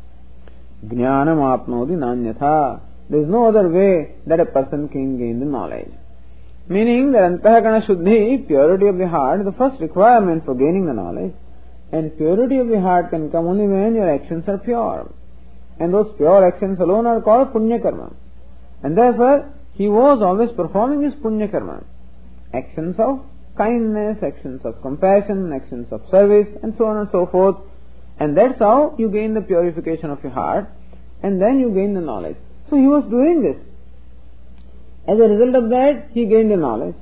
Jnanam apnodi nanyatha. There is no other way that a person can gain the knowledge. Meaning that antahakana shuddhi, purity of the heart, is the first requirement for gaining the knowledge. And purity of the heart can come only when your actions are pure. And those pure actions alone are called punya karma. And therefore, he was always performing his punya karma. Actions of kindness, actions of compassion, actions of service, and so on and so forth. And that's how you gain the purification of your heart, and then you gain the knowledge. So he was doing this. As a result of that, he gained the knowledge.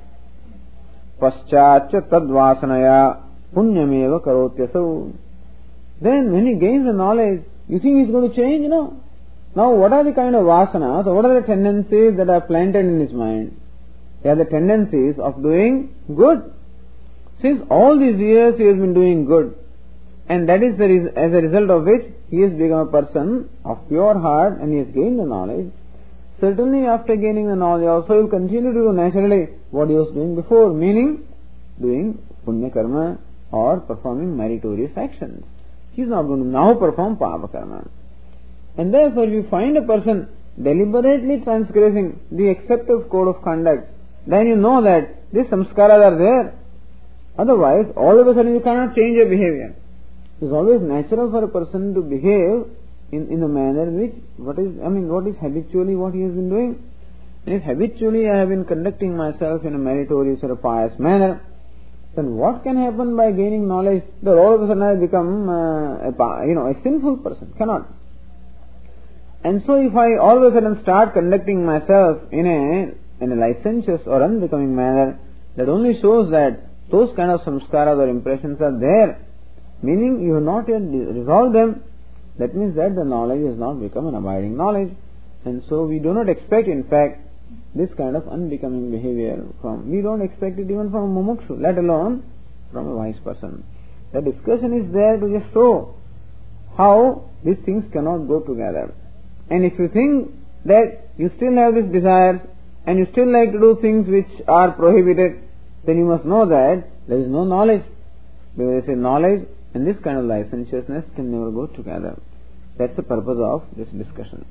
Paschatya tadvasanaya punyameva karotyasau. Then when he gains the knowledge, you think he's going to change? No. Now what are the kind of vasanas, or what are the tendencies that are planted in his mind? They are the tendencies of doing good. Since all these years he has been doing good, and that is the res- as a result of which he has become a person of pure heart and he has gained the knowledge. Certainly after gaining the knowledge also he will continue to do naturally what he was doing before, meaning doing punya karma or performing meritorious actions. He is not going to now perform papa karma. And therefore if you find a person deliberately transgressing the accepted code of conduct, then you know that these samskaras are there. Otherwise, all of a sudden you cannot change your behavior. It is always natural for a person to behave in, in a manner which, what is, I mean, what is habitually what he has been doing. And if habitually I have been conducting myself in a meritorious or a pious manner, then what can happen by gaining knowledge that all of a sudden I become uh, a, you know, a sinful person? Cannot. And so if I all of a sudden start conducting myself in a in a licentious or unbecoming manner, that only shows that those kind of samskaras or impressions are there, meaning you have not yet resolved them. That means that the knowledge has not become an abiding knowledge, and so we do not expect, in fact, this kind of unbecoming behavior from, we don't expect it even from a mumukshu, let alone from a wise person. The discussion is there to just show how these things cannot go together. And if you think that you still have this desire and you still like to do things which are prohibited, then you must know that there is no knowledge. Because they say knowledge and this kind of licentiousness can never go together. That's the purpose of this discussion.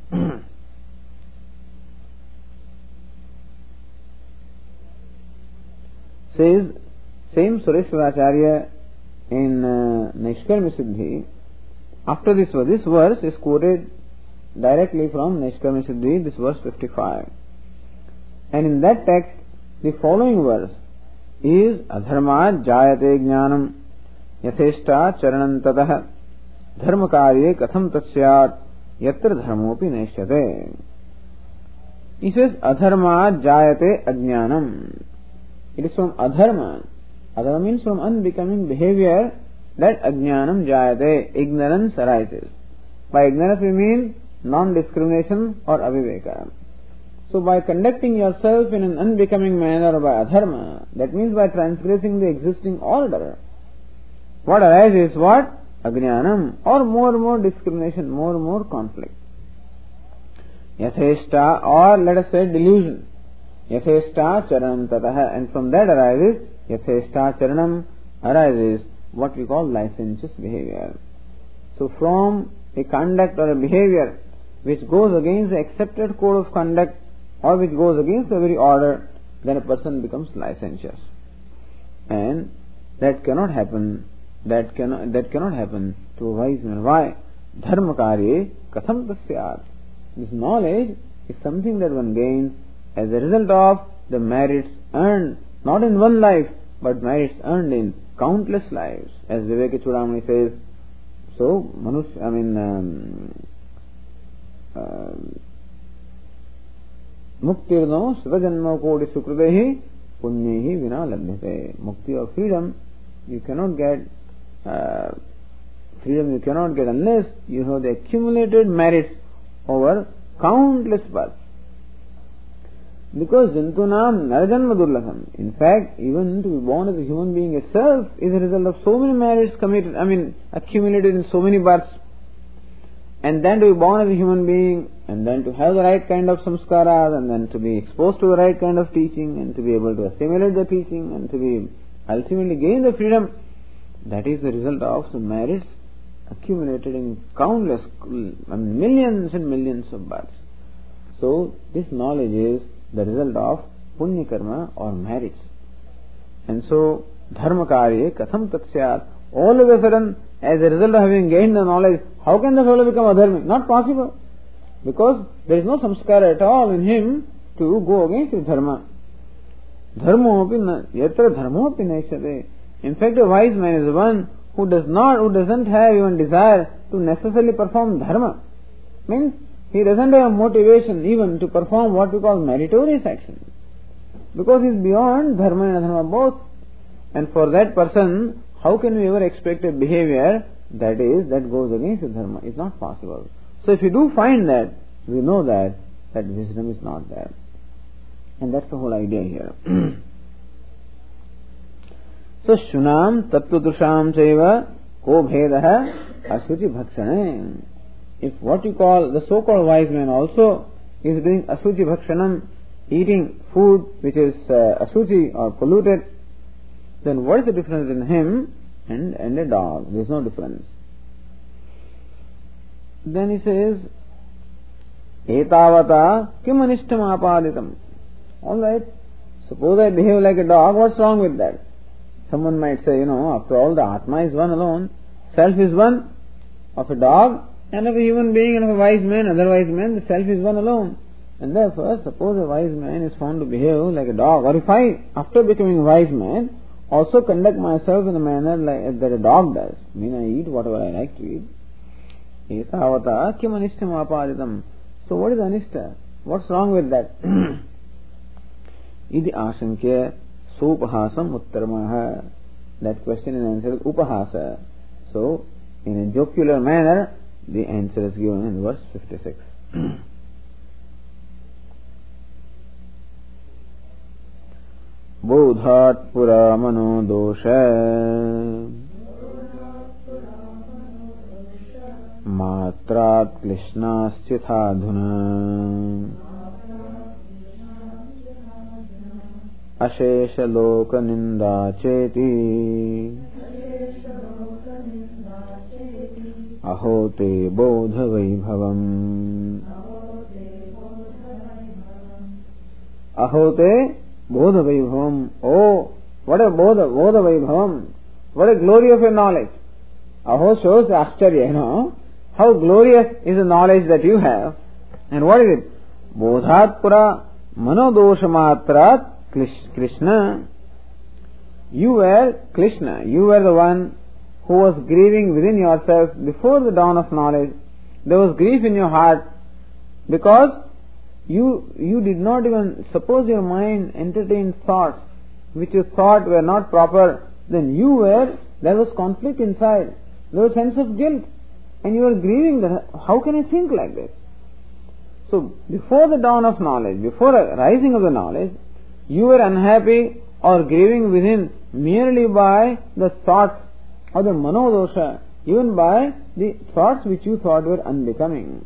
Says same Sureshwaracharya in uh, Nishkarmi Siddhi. After this verse, this verse is quoted directly from Nishkarmi Siddhi, this verse fifty-five. And in that text, the following verse is Adharma Jayate Jnanam Yatheshta Charanam Tatah Dharma Karye Katham Tatsyat Yatra Dharmopi Neshyate. He says Adharma Jayate Ajnanam. It is from Adharma. Adharma means from unbecoming behavior that Ajnanam Jayate, ignorance arises. By ignorance we mean non-discrimination or aviveka. So by conducting yourself in an unbecoming manner by adharma, that means by transgressing the existing order, what arises is what? Ajnanam, or more and more discrimination, more and more conflict. Yatheshta, or let us say delusion. Yatheshta charanam tataha, and from that arises, Yatheshta charanam arises what we call licentious behavior. So from a conduct or a behavior which goes against the accepted code of conduct or which goes against the very order, then a person becomes licentious. And that cannot happen, that cannot, that cannot happen to a wise man. Why? Dharma karye katham tasyat. This knowledge is something that one gains as a result of the merits earned, not in one life, but merits earned in countless lives. As Viveka Chudamani says, so, Manush, I mean, um, uh, Muktirno Svajanma Kodi Sukrudehi Punyehi Vina Labhyate. Mukti or freedom, you cannot get, uh, freedom you cannot get unless you have the accumulated merits over countless births. Because Jantunam Narajanma Durlakam. In fact, even to be born as a human being itself is a result of so many merits committed, I mean, accumulated in so many births. And then to be born as a human being, and then to have the right kind of samskaras, and then to be exposed to the right kind of teaching, and to be able to assimilate the teaching, and to be ultimately gain the freedom, that is the result of some merits accumulated in countless, I mean, millions and millions of births. So, this knowledge is the result of punya karma or merits. And so, dharma karye katham tatsyat. All of a sudden, as a result of having gained the knowledge, how can the fellow become adharmi? Not possible. Because there is no samskara at all in him to go against his dharma. Dharmopi yatra dharmopi naishyate. In fact, a wise man is one who does not, who doesn't have even desire to necessarily perform dharma. Means, he doesn't have motivation even to perform what we call meritorious action. Because he is beyond dharma and adharma both. And for that person, how can we ever expect a behavior that is, that goes against the dharma? It's not possible. So if you do find that, we know that, that wisdom is not there. And that's the whole idea here. So, shunam tattva-dusham chaiva ko bhedaha asuchi bhakshane. If what you call the so-called wise man also is doing asuchi bhakshanam, eating food which is uh, asuchi or polluted, then what is the difference in him and, and a dog? There is no difference. Then he says, etavata kim anishtam apaditam. Alright, suppose I behave like a dog, what's wrong with that? Someone might say, you know, after all the Atma is one alone, self is one of a dog, and of a human being and of a wise man, other wise man, the self is one alone. And therefore, suppose a wise man is found to behave like a dog, or if I, after becoming a wise man, also conduct myself in a manner like that a dog does, I mean I eat whatever I like to eat. Etavata kim anishtam apaditam. So what is anishta? What's wrong with that? Idi ashankya supahasam uttaramaha. That question is answered upahasa. So, in a jocular manner, the answer is given in verse fifty-six. Bodhat pura mano dosha matra matrat klishnaschithadhuna ashesha loka ninda cheti ahote bodha vaibhavam ahote bodha vaibhavam. Oh, what a bodha, bodha vaibhavam. What a glory of your knowledge. Aho shows the ashcharya, you know. How glorious is the knowledge that you have. And what is it? Bodhat pura manodosha matrat Krishna. You were Krishna. You were the one who was grieving within yourself before the dawn of knowledge. There was grief in your heart because you you did not even suppose your mind entertained thoughts which you thought were not proper. Then you were, there was conflict inside. There was sense of guilt. And you were grieving that, how can I think like this? So, before the dawn of knowledge, before the rising of the knowledge, you were unhappy or grieving within merely by the thoughts or the manodosha, even by the thoughts which you thought were unbecoming.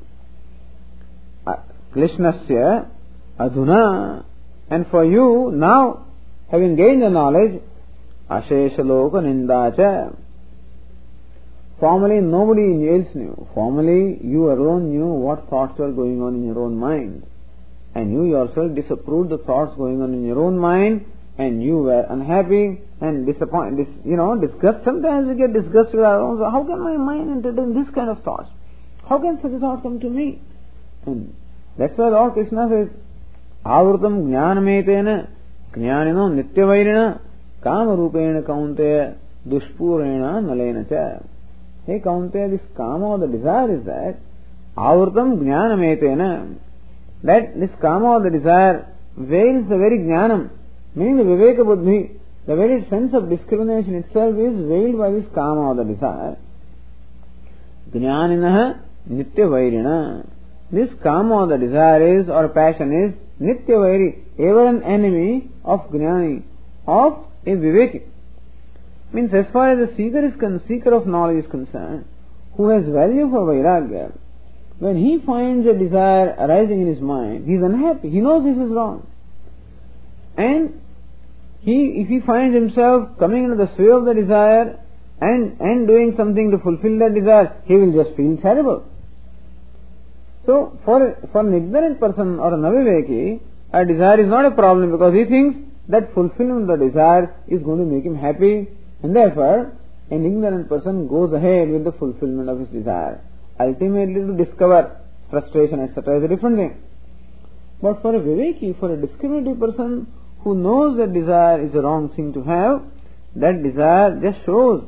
Krishnasya adhuna, and for you now, having gained the knowledge, ashesha loka nindacha. Formerly nobody else knew. Formerly you alone knew what thoughts were going on in your own mind. And you yourself disapproved the thoughts going on in your own mind, and you were unhappy and disappointed, dis, you know, disgust. Sometimes we get disgusted with our own. How can my mind entertain this kind of thoughts? How can such a thought come to me? And that's why Lord Krishna says, Avrutam jnanametena jnanino nityavairina kamarupena kaunteya dushpurena nalena cha. Hey Kaunteya, this kama or the desire is that Avrutam jnanametena, that this kama or the desire veils the very jnanam, meaning the viveka buddhi, the very sense of discrimination itself is veiled by this kama or the desire. Jnaninaha nitya vairina. This kama or the desire is, or passion is, nitya vairi, ever an enemy of jnani, of a viveki. Means as far as the seeker is con- seeker of knowledge is concerned, who has value for vairagya, when he finds a desire arising in his mind, he is unhappy. He knows this is wrong. And he, if he finds himself coming into the sphere of the desire and, and doing something to fulfill that desire, he will just feel terrible. So, for, for an ignorant person or an aviveki, a desire is not a problem because he thinks that fulfilling the desire is going to make him happy, and therefore an ignorant person goes ahead with the fulfillment of his desire. Ultimately to discover frustration, et cetera is a different thing. But for a viveki, for a discriminative person who knows that desire is a wrong thing to have, that desire just shows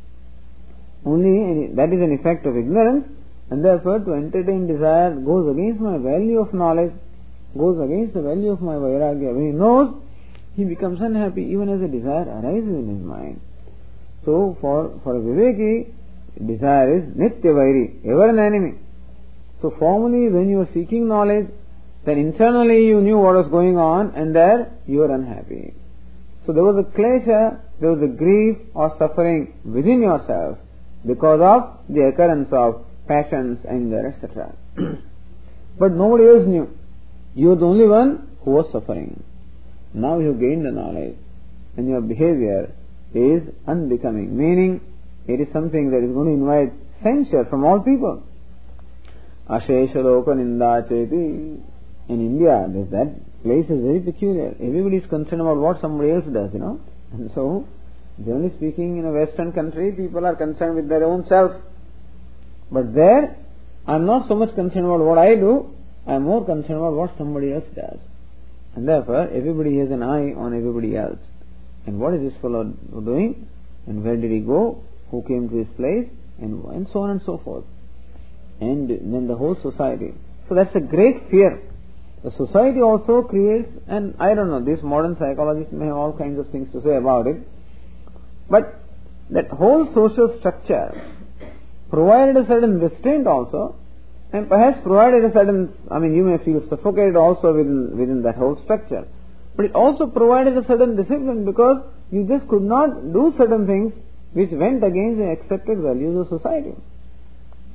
only, that is an effect of ignorance, and therefore to entertain desire goes against my value of knowledge, goes against the value of my vairagya. When he knows, he becomes unhappy even as a desire arises in his mind. So for, for a viveki, desire is nitya vairi, ever an enemy. So formally when you are seeking knowledge, then internally you knew what was going on, and there you were unhappy. So there was a klesha, there was a grief or suffering within yourself because of the occurrence of passions, anger, et cetera. But nobody else knew. You were the only one who was suffering. Now you have gained the knowledge, and your behavior is unbecoming, meaning it is something that is going to invite censure from all people. Ashesha loka ninda cheti. In India, that place is very peculiar. Everybody is concerned about what somebody else does, you know. And so, generally speaking, in a Western country, people are concerned with their own self. But there, I am not so much concerned about what I do, I am more concerned about what somebody else does. And therefore, everybody has an eye on everybody else. And what is this fellow doing? And where did he go? Who came to his place? And, and so on and so forth. And then the whole society. So that's a great fear. The society also creates, and I don't know, these modern psychologists may have all kinds of things to say about it, but that whole social structure provided a certain restraint also, and perhaps provided a certain, I mean, you may feel suffocated also within, within that whole structure, but it also provided a certain discipline because you just could not do certain things which went against the accepted values of society.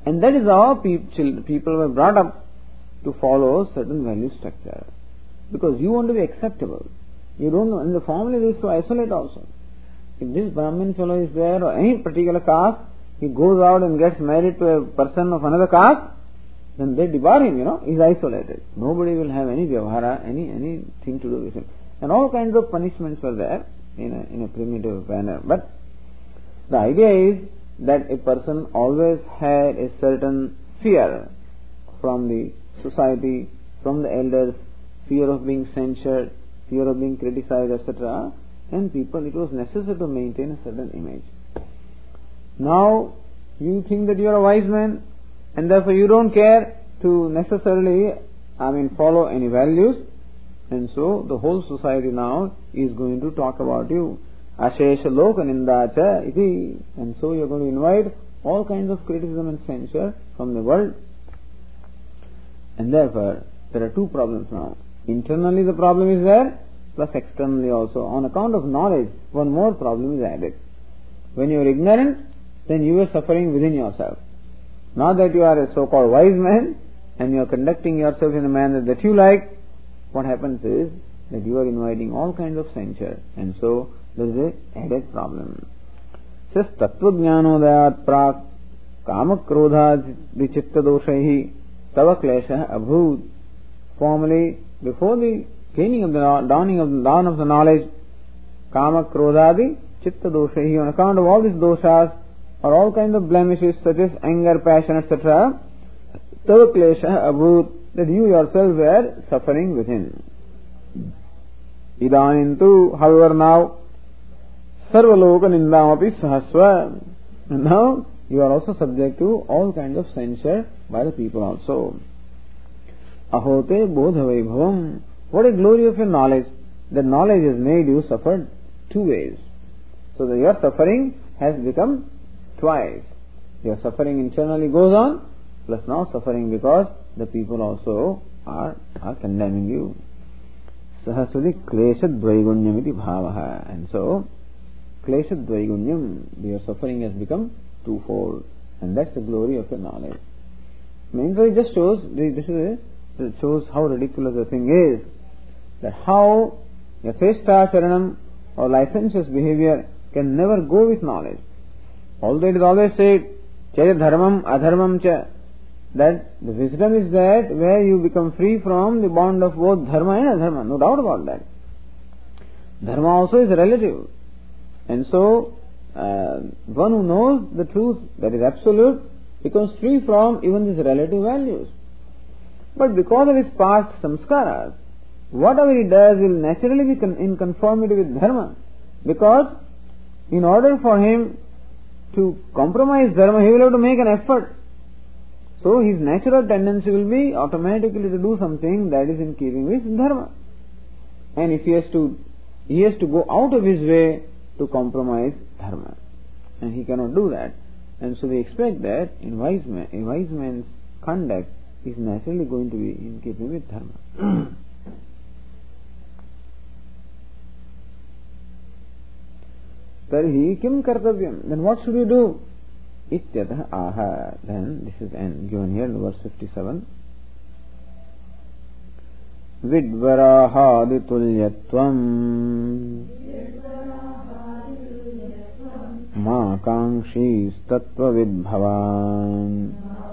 And that is how people were brought up to follow certain value structure. Because you want to be acceptable. You don't know, and the family is to isolate also. If this Brahmin fellow is there or any particular caste, he goes out and gets married to a person of another caste, then they debar him, you know, he is isolated. Nobody will have any vyavahara, any anything to do with him. And all kinds of punishments were there in a, in a primitive manner. But the idea is that a person always had a certain fear from the society, from the elders, fear of being censured, fear of being criticized, et cetera. And people, it was necessary to maintain a certain image. Now, you think that you are a wise man, and therefore you don't care to necessarily, I mean, follow any values, and so the whole society now is going to talk about you. Ashesha loka nindacha iti, and so you are going to invite all kinds of criticism and censure from the world. And therefore, there are two problems now. Internally the problem is there, plus externally also. On account of knowledge, one more problem is added. When you are ignorant, then you are suffering within yourself. Not that you are a so-called wise man and you are conducting yourself in a manner that you like. What happens is that you are inviting all kinds of censure, and so there is a added problem. Says tattvajnanodayat prak kamakrodha vichitta doshaihi tava klesha abhut. Formerly, before the gaining of the dawning of the dawn of the knowledge, kamakrodhadi chitta doshaihi, on account of all these doshas or all kinds of blemishes such as anger, passion, et cetera, tava klesha abhut, that you yourself were suffering within. Idanintu, however, now sarvaloka nindamapi sahasva, and now you are also subject to all kinds of censure by the people also. Ahote bodha vaibhavam, what a glory of your knowledge. The knowledge has made you suffer two ways. So that your suffering has become twice. Your suffering internally goes on, plus now suffering because the people also are, are condemning you. Sahasudi klesha dvaigunyam iti bhavaha. And so, klesha dvaigunyam, your suffering has become twofold. And that's the glory of your knowledge. Means it just shows, this is a, it shows how ridiculous the thing is. That how yateshta charanam or licentious behavior can never go with knowledge. Although it is always said, chaya dharmam adharmam cha, that the wisdom is that where you become free from the bond of both dharma and adharma, no doubt about that. Dharma also is relative. And so, uh, one who knows the truth that is absolute becomes free from even these relative values. But because of his past samskaras, whatever he does will naturally be in conformity with dharma. Because in order for him to compromise dharma, he will have to make an effort. So his natural tendency will be automatically to do something that is in keeping with dharma. And if he has to, he has to go out of his way to compromise dharma. And he cannot do that. And so we expect that in wise man, a wise man's conduct is naturally going to be in keeping with dharma. Tarhi kim kartavyam? Then what should you do? Ityatah aha. Then this is and given here in verse fifty-seven. Vidvarahaditulyatvam ma kankshis tattva vidbhavan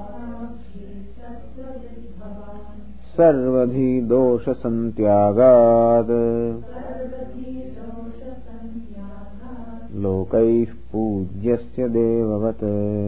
sarvadhi dosha santyagad lokaih pujyasya devavat.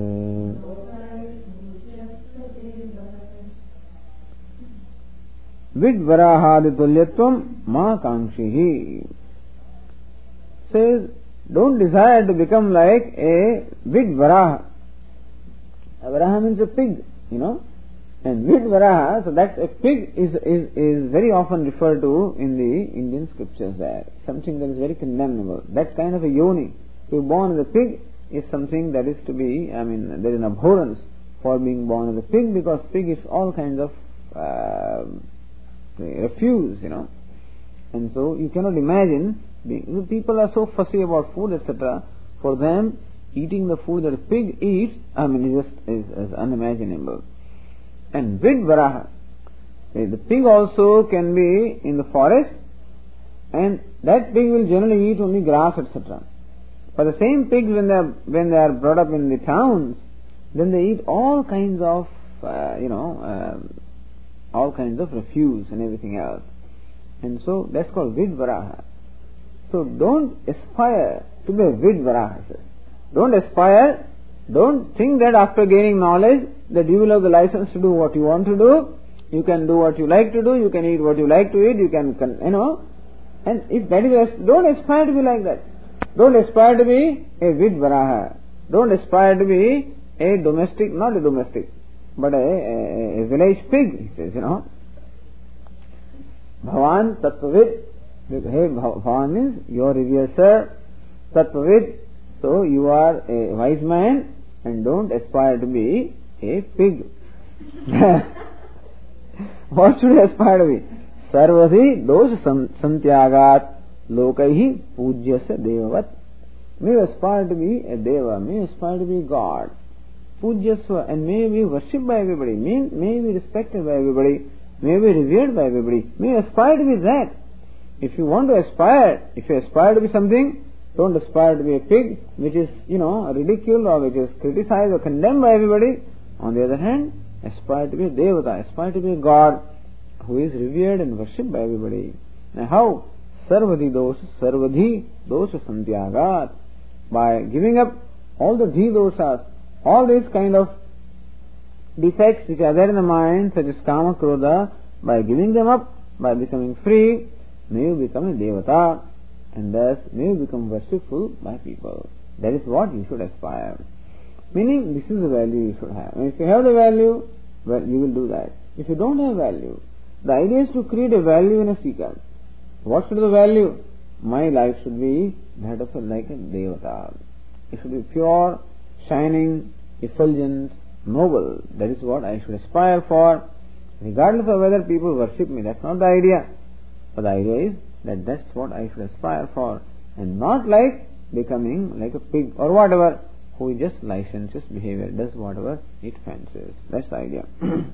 Vidvarahaditulyatvam ma kangshihi says, don't desire to become like a Vidvaraha. Varaha means a pig, you know. And Vidvaraha, so that's a pig is, is, is very often referred to in the Indian scriptures there. Something that is very condemnable. That kind of a yoni. To be born as a pig is something that is to be, I mean, there is an abhorrence for being born as a pig, because pig is all kinds of uh, refuse, you know. And so you cannot imagine, being, people are so fussy about food, et cetera. For them, eating the food that a pig eats, I mean, is just is, is unimaginable. And vid varaha, the pig also can be in the forest, and that pig will generally eat only grass, et cetera. But the same pigs, when they are when they are brought up in the towns, then they eat all kinds of uh, you know uh, all kinds of refuse and everything else, and so that's called vid varaha. So don't aspire to be a vid varaha. Don't aspire. Don't think that after gaining knowledge that you will have the license to do what you want to do. You can do what you like to do. You can eat what you like to eat. You can, can you know. And if that is, don't aspire to be like that. Don't aspire to be a vid varaha. Don't aspire to be a domestic, not a domestic, but a, a, a village pig, he says, you know. Bhavan tattvavid. Hey, Bhavan means your revered sir. Tattvavid. So you are a wise man and don't aspire to be a pig. What should you aspire to be? Sarvadhi dosa santyagat lokaihi pujyasya devavat. May you aspire to be a deva, may you aspire to be God. Pujyasya, and may you be worshipped by everybody, may, may you be respected by everybody, may you be revered by everybody. May you aspire to be that. If you want to aspire, if you aspire to be something, don't aspire to be a pig, which is, you know, ridiculed or which is criticized or condemned by everybody. On the other hand, aspire to be a devata, aspire to be a God who is revered and worshipped by everybody. Now how? Sarvadhi dosha, sarvadhi dosha santyagat. By giving up all the dhi dosas, all these kind of defects which are there in the mind, such as kama, krodha, by giving them up, by becoming free, may you become a devata, and thus may you become worshipful by people. That is what you should aspire. Meaning, this is the value you should have. And if you have the value, well, you will do that. If you don't have value, the idea is to create a value in a seeker. What should be the value? My life should be that of a, like a devata. It should be pure, shining, effulgent, noble. That is what I should aspire for, regardless of whether people worship me. That's not the idea. But the idea is that that's what I should aspire for, and not like becoming like a pig or whatever, who just licentious behavior, does whatever it fancies. That's the idea.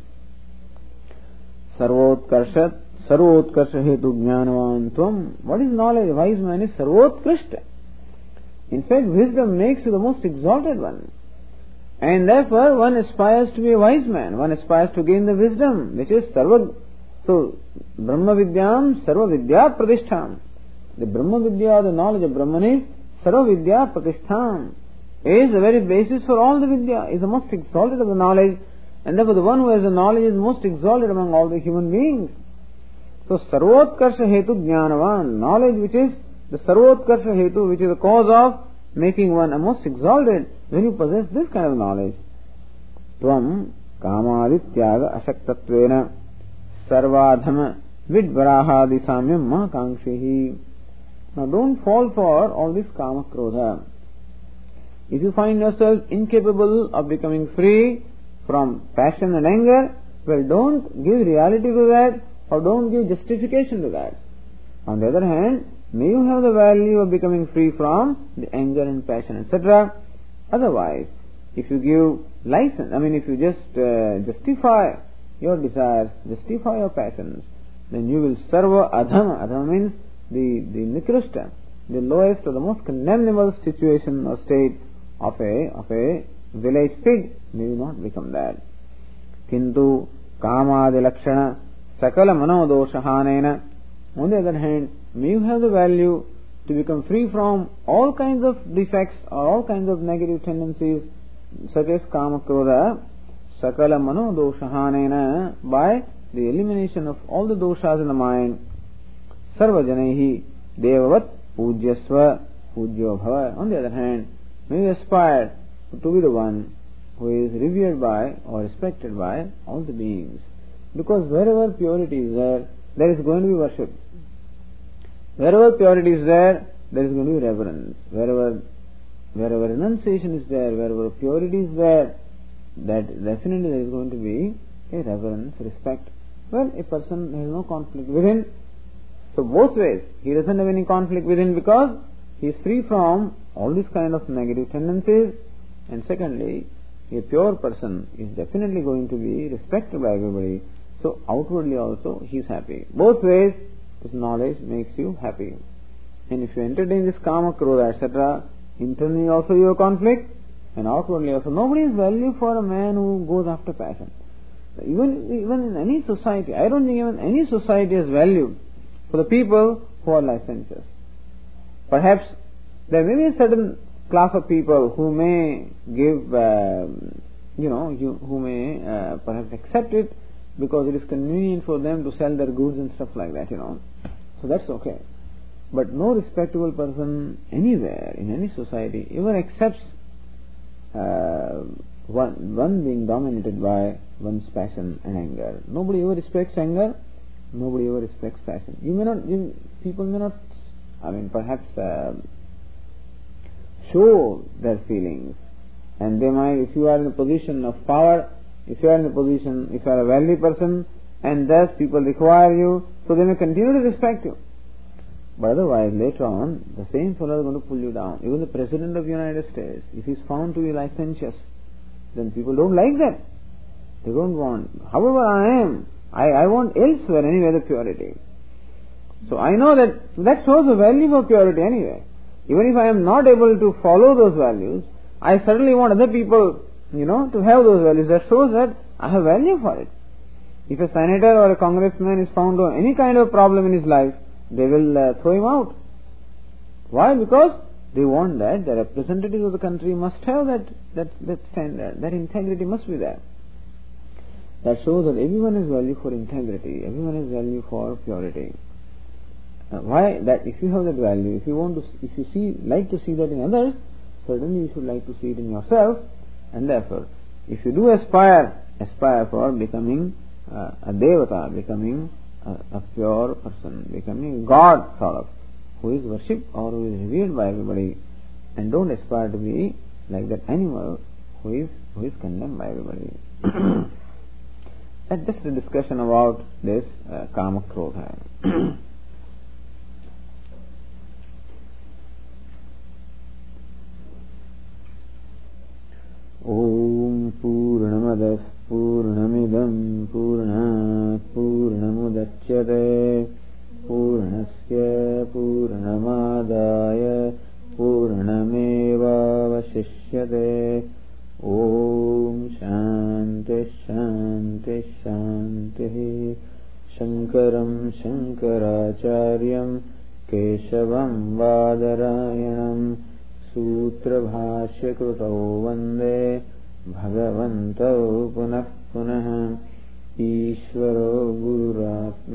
Sarvotkarshat, sarvotkarsha hetu jnanavan tvam. What is knowledge? Wise man is sarvotkrishta. In fact, wisdom makes you the most exalted one. And therefore, one aspires to be a wise man. One aspires to gain the wisdom, which is sarva. So, Brahma Vidyam Sarva Vidya Pratishtham. The Brahma Vidya, the knowledge of Brahman is Sarva Vidya Pratishtham. Is the very basis for all the Vidya, is the most exalted of the knowledge, and therefore the one who has the knowledge is most exalted among all the human beings. So, Sarvotkarsha Hetu Jnanavan, knowledge which is the Sarvotkarsha Hetu, which is the cause of making one a most exalted, when you possess this kind of knowledge. Tvam Kamadityaga Ashaktatvena Sarvadhama Vidvarahadi Samyam Mahakangshihi. Now don't fall for all this Kama Krodha. If you find yourself incapable of becoming free from passion and anger, well, don't give reality to that, or don't give justification to that. On the other hand, may you have the value of becoming free from the anger and passion, et cetera. Otherwise, if you give license, I mean, if you just uh, justify your desires, justify your passions, then you will sarva adhama. Adhama means the, the nikrishta, the lowest or the most condemnable situation or state of a of a village pig. May you not become that. Kintu kamadi lakshana sakala manodoshahanena. On the other hand, may you have the value to become free from all kinds of defects or all kinds of negative tendencies, such as kama krodha, sakala mano doshahanena, by the elimination of all the doshas in the mind. Sarva janaihi devavat pujyasva pujyo bhava. On the other hand, may you aspire to be the one who is revered by or respected by all the beings. Because wherever purity is there, there is going to be worship. Wherever purity is there, there is going to be reverence. Wherever wherever renunciation is there, wherever purity is there, that definitely there is going to be a reverence, respect. Well, a person has no conflict within. So both ways, he doesn't have any conflict within because he is free from all these kind of negative tendencies, and secondly, a pure person is definitely going to be respected by everybody. So outwardly also he is happy. Both ways, this knowledge makes you happy. And if you entertain this kama, krodha, et cetera, internally also you have conflict, and outwardly also. Nobody is value for a man who goes after passion. Even even in any society, I don't think even any society has value for the people who are licentious. Perhaps there may be a certain class of people who may give, uh, you know, you, who may uh, perhaps accept it because it is convenient for them to sell their goods and stuff like that, you know. So that's okay. But no respectable person anywhere in any society ever accepts uh, one, one being dominated by one's passion and anger. Nobody ever respects anger. Nobody ever respects passion. You may not, you, people may not, I mean, perhaps uh, show their feelings, and they might, if you are in a position of power, if you are in a position, if you are a wealthy person, and thus people require you, so they may continue to respect you. But otherwise, later on, the same fellow is going to pull you down. Even the President of the United States, if he is found to be licentious, then people don't like that. They don't want, however I am, I, I want elsewhere anyway the purity. So I know that that shows the value for purity anyway. Even if I am not able to follow those values, I certainly want other people, you know, to have those values. That shows that I have value for it. If a senator or a congressman is found to have any kind of problem in his life, they will uh, throw him out. Why? Because they want that the representatives of the country must have that that that standard, that integrity must be there. That shows that everyone has value for integrity, everyone has value for purity. Uh, why? That if you have that value, if you want to, if you see, like to see that in others, certainly you should like to see it in yourself, and therefore, if you do aspire, aspire for becoming uh, a devata, becoming a, a pure person, becoming God sort of, who is worshipped or who is revered by everybody, and don't aspire to be like that animal who is who is condemned by everybody. That's just a discussion about this uh, kama krodha. Om Purnamadah Purnamidam Purnat Purnamudachyate Purnasya Purnamadaya Purnameva Vashishyate. Om Shanti Shanti Shanti. Shankaram Shankaracharyam Keshavam Vadarayanam Sutra Bhashya Krutau Vande Bhagavantau Punah Punah. Ishvaro Gururatma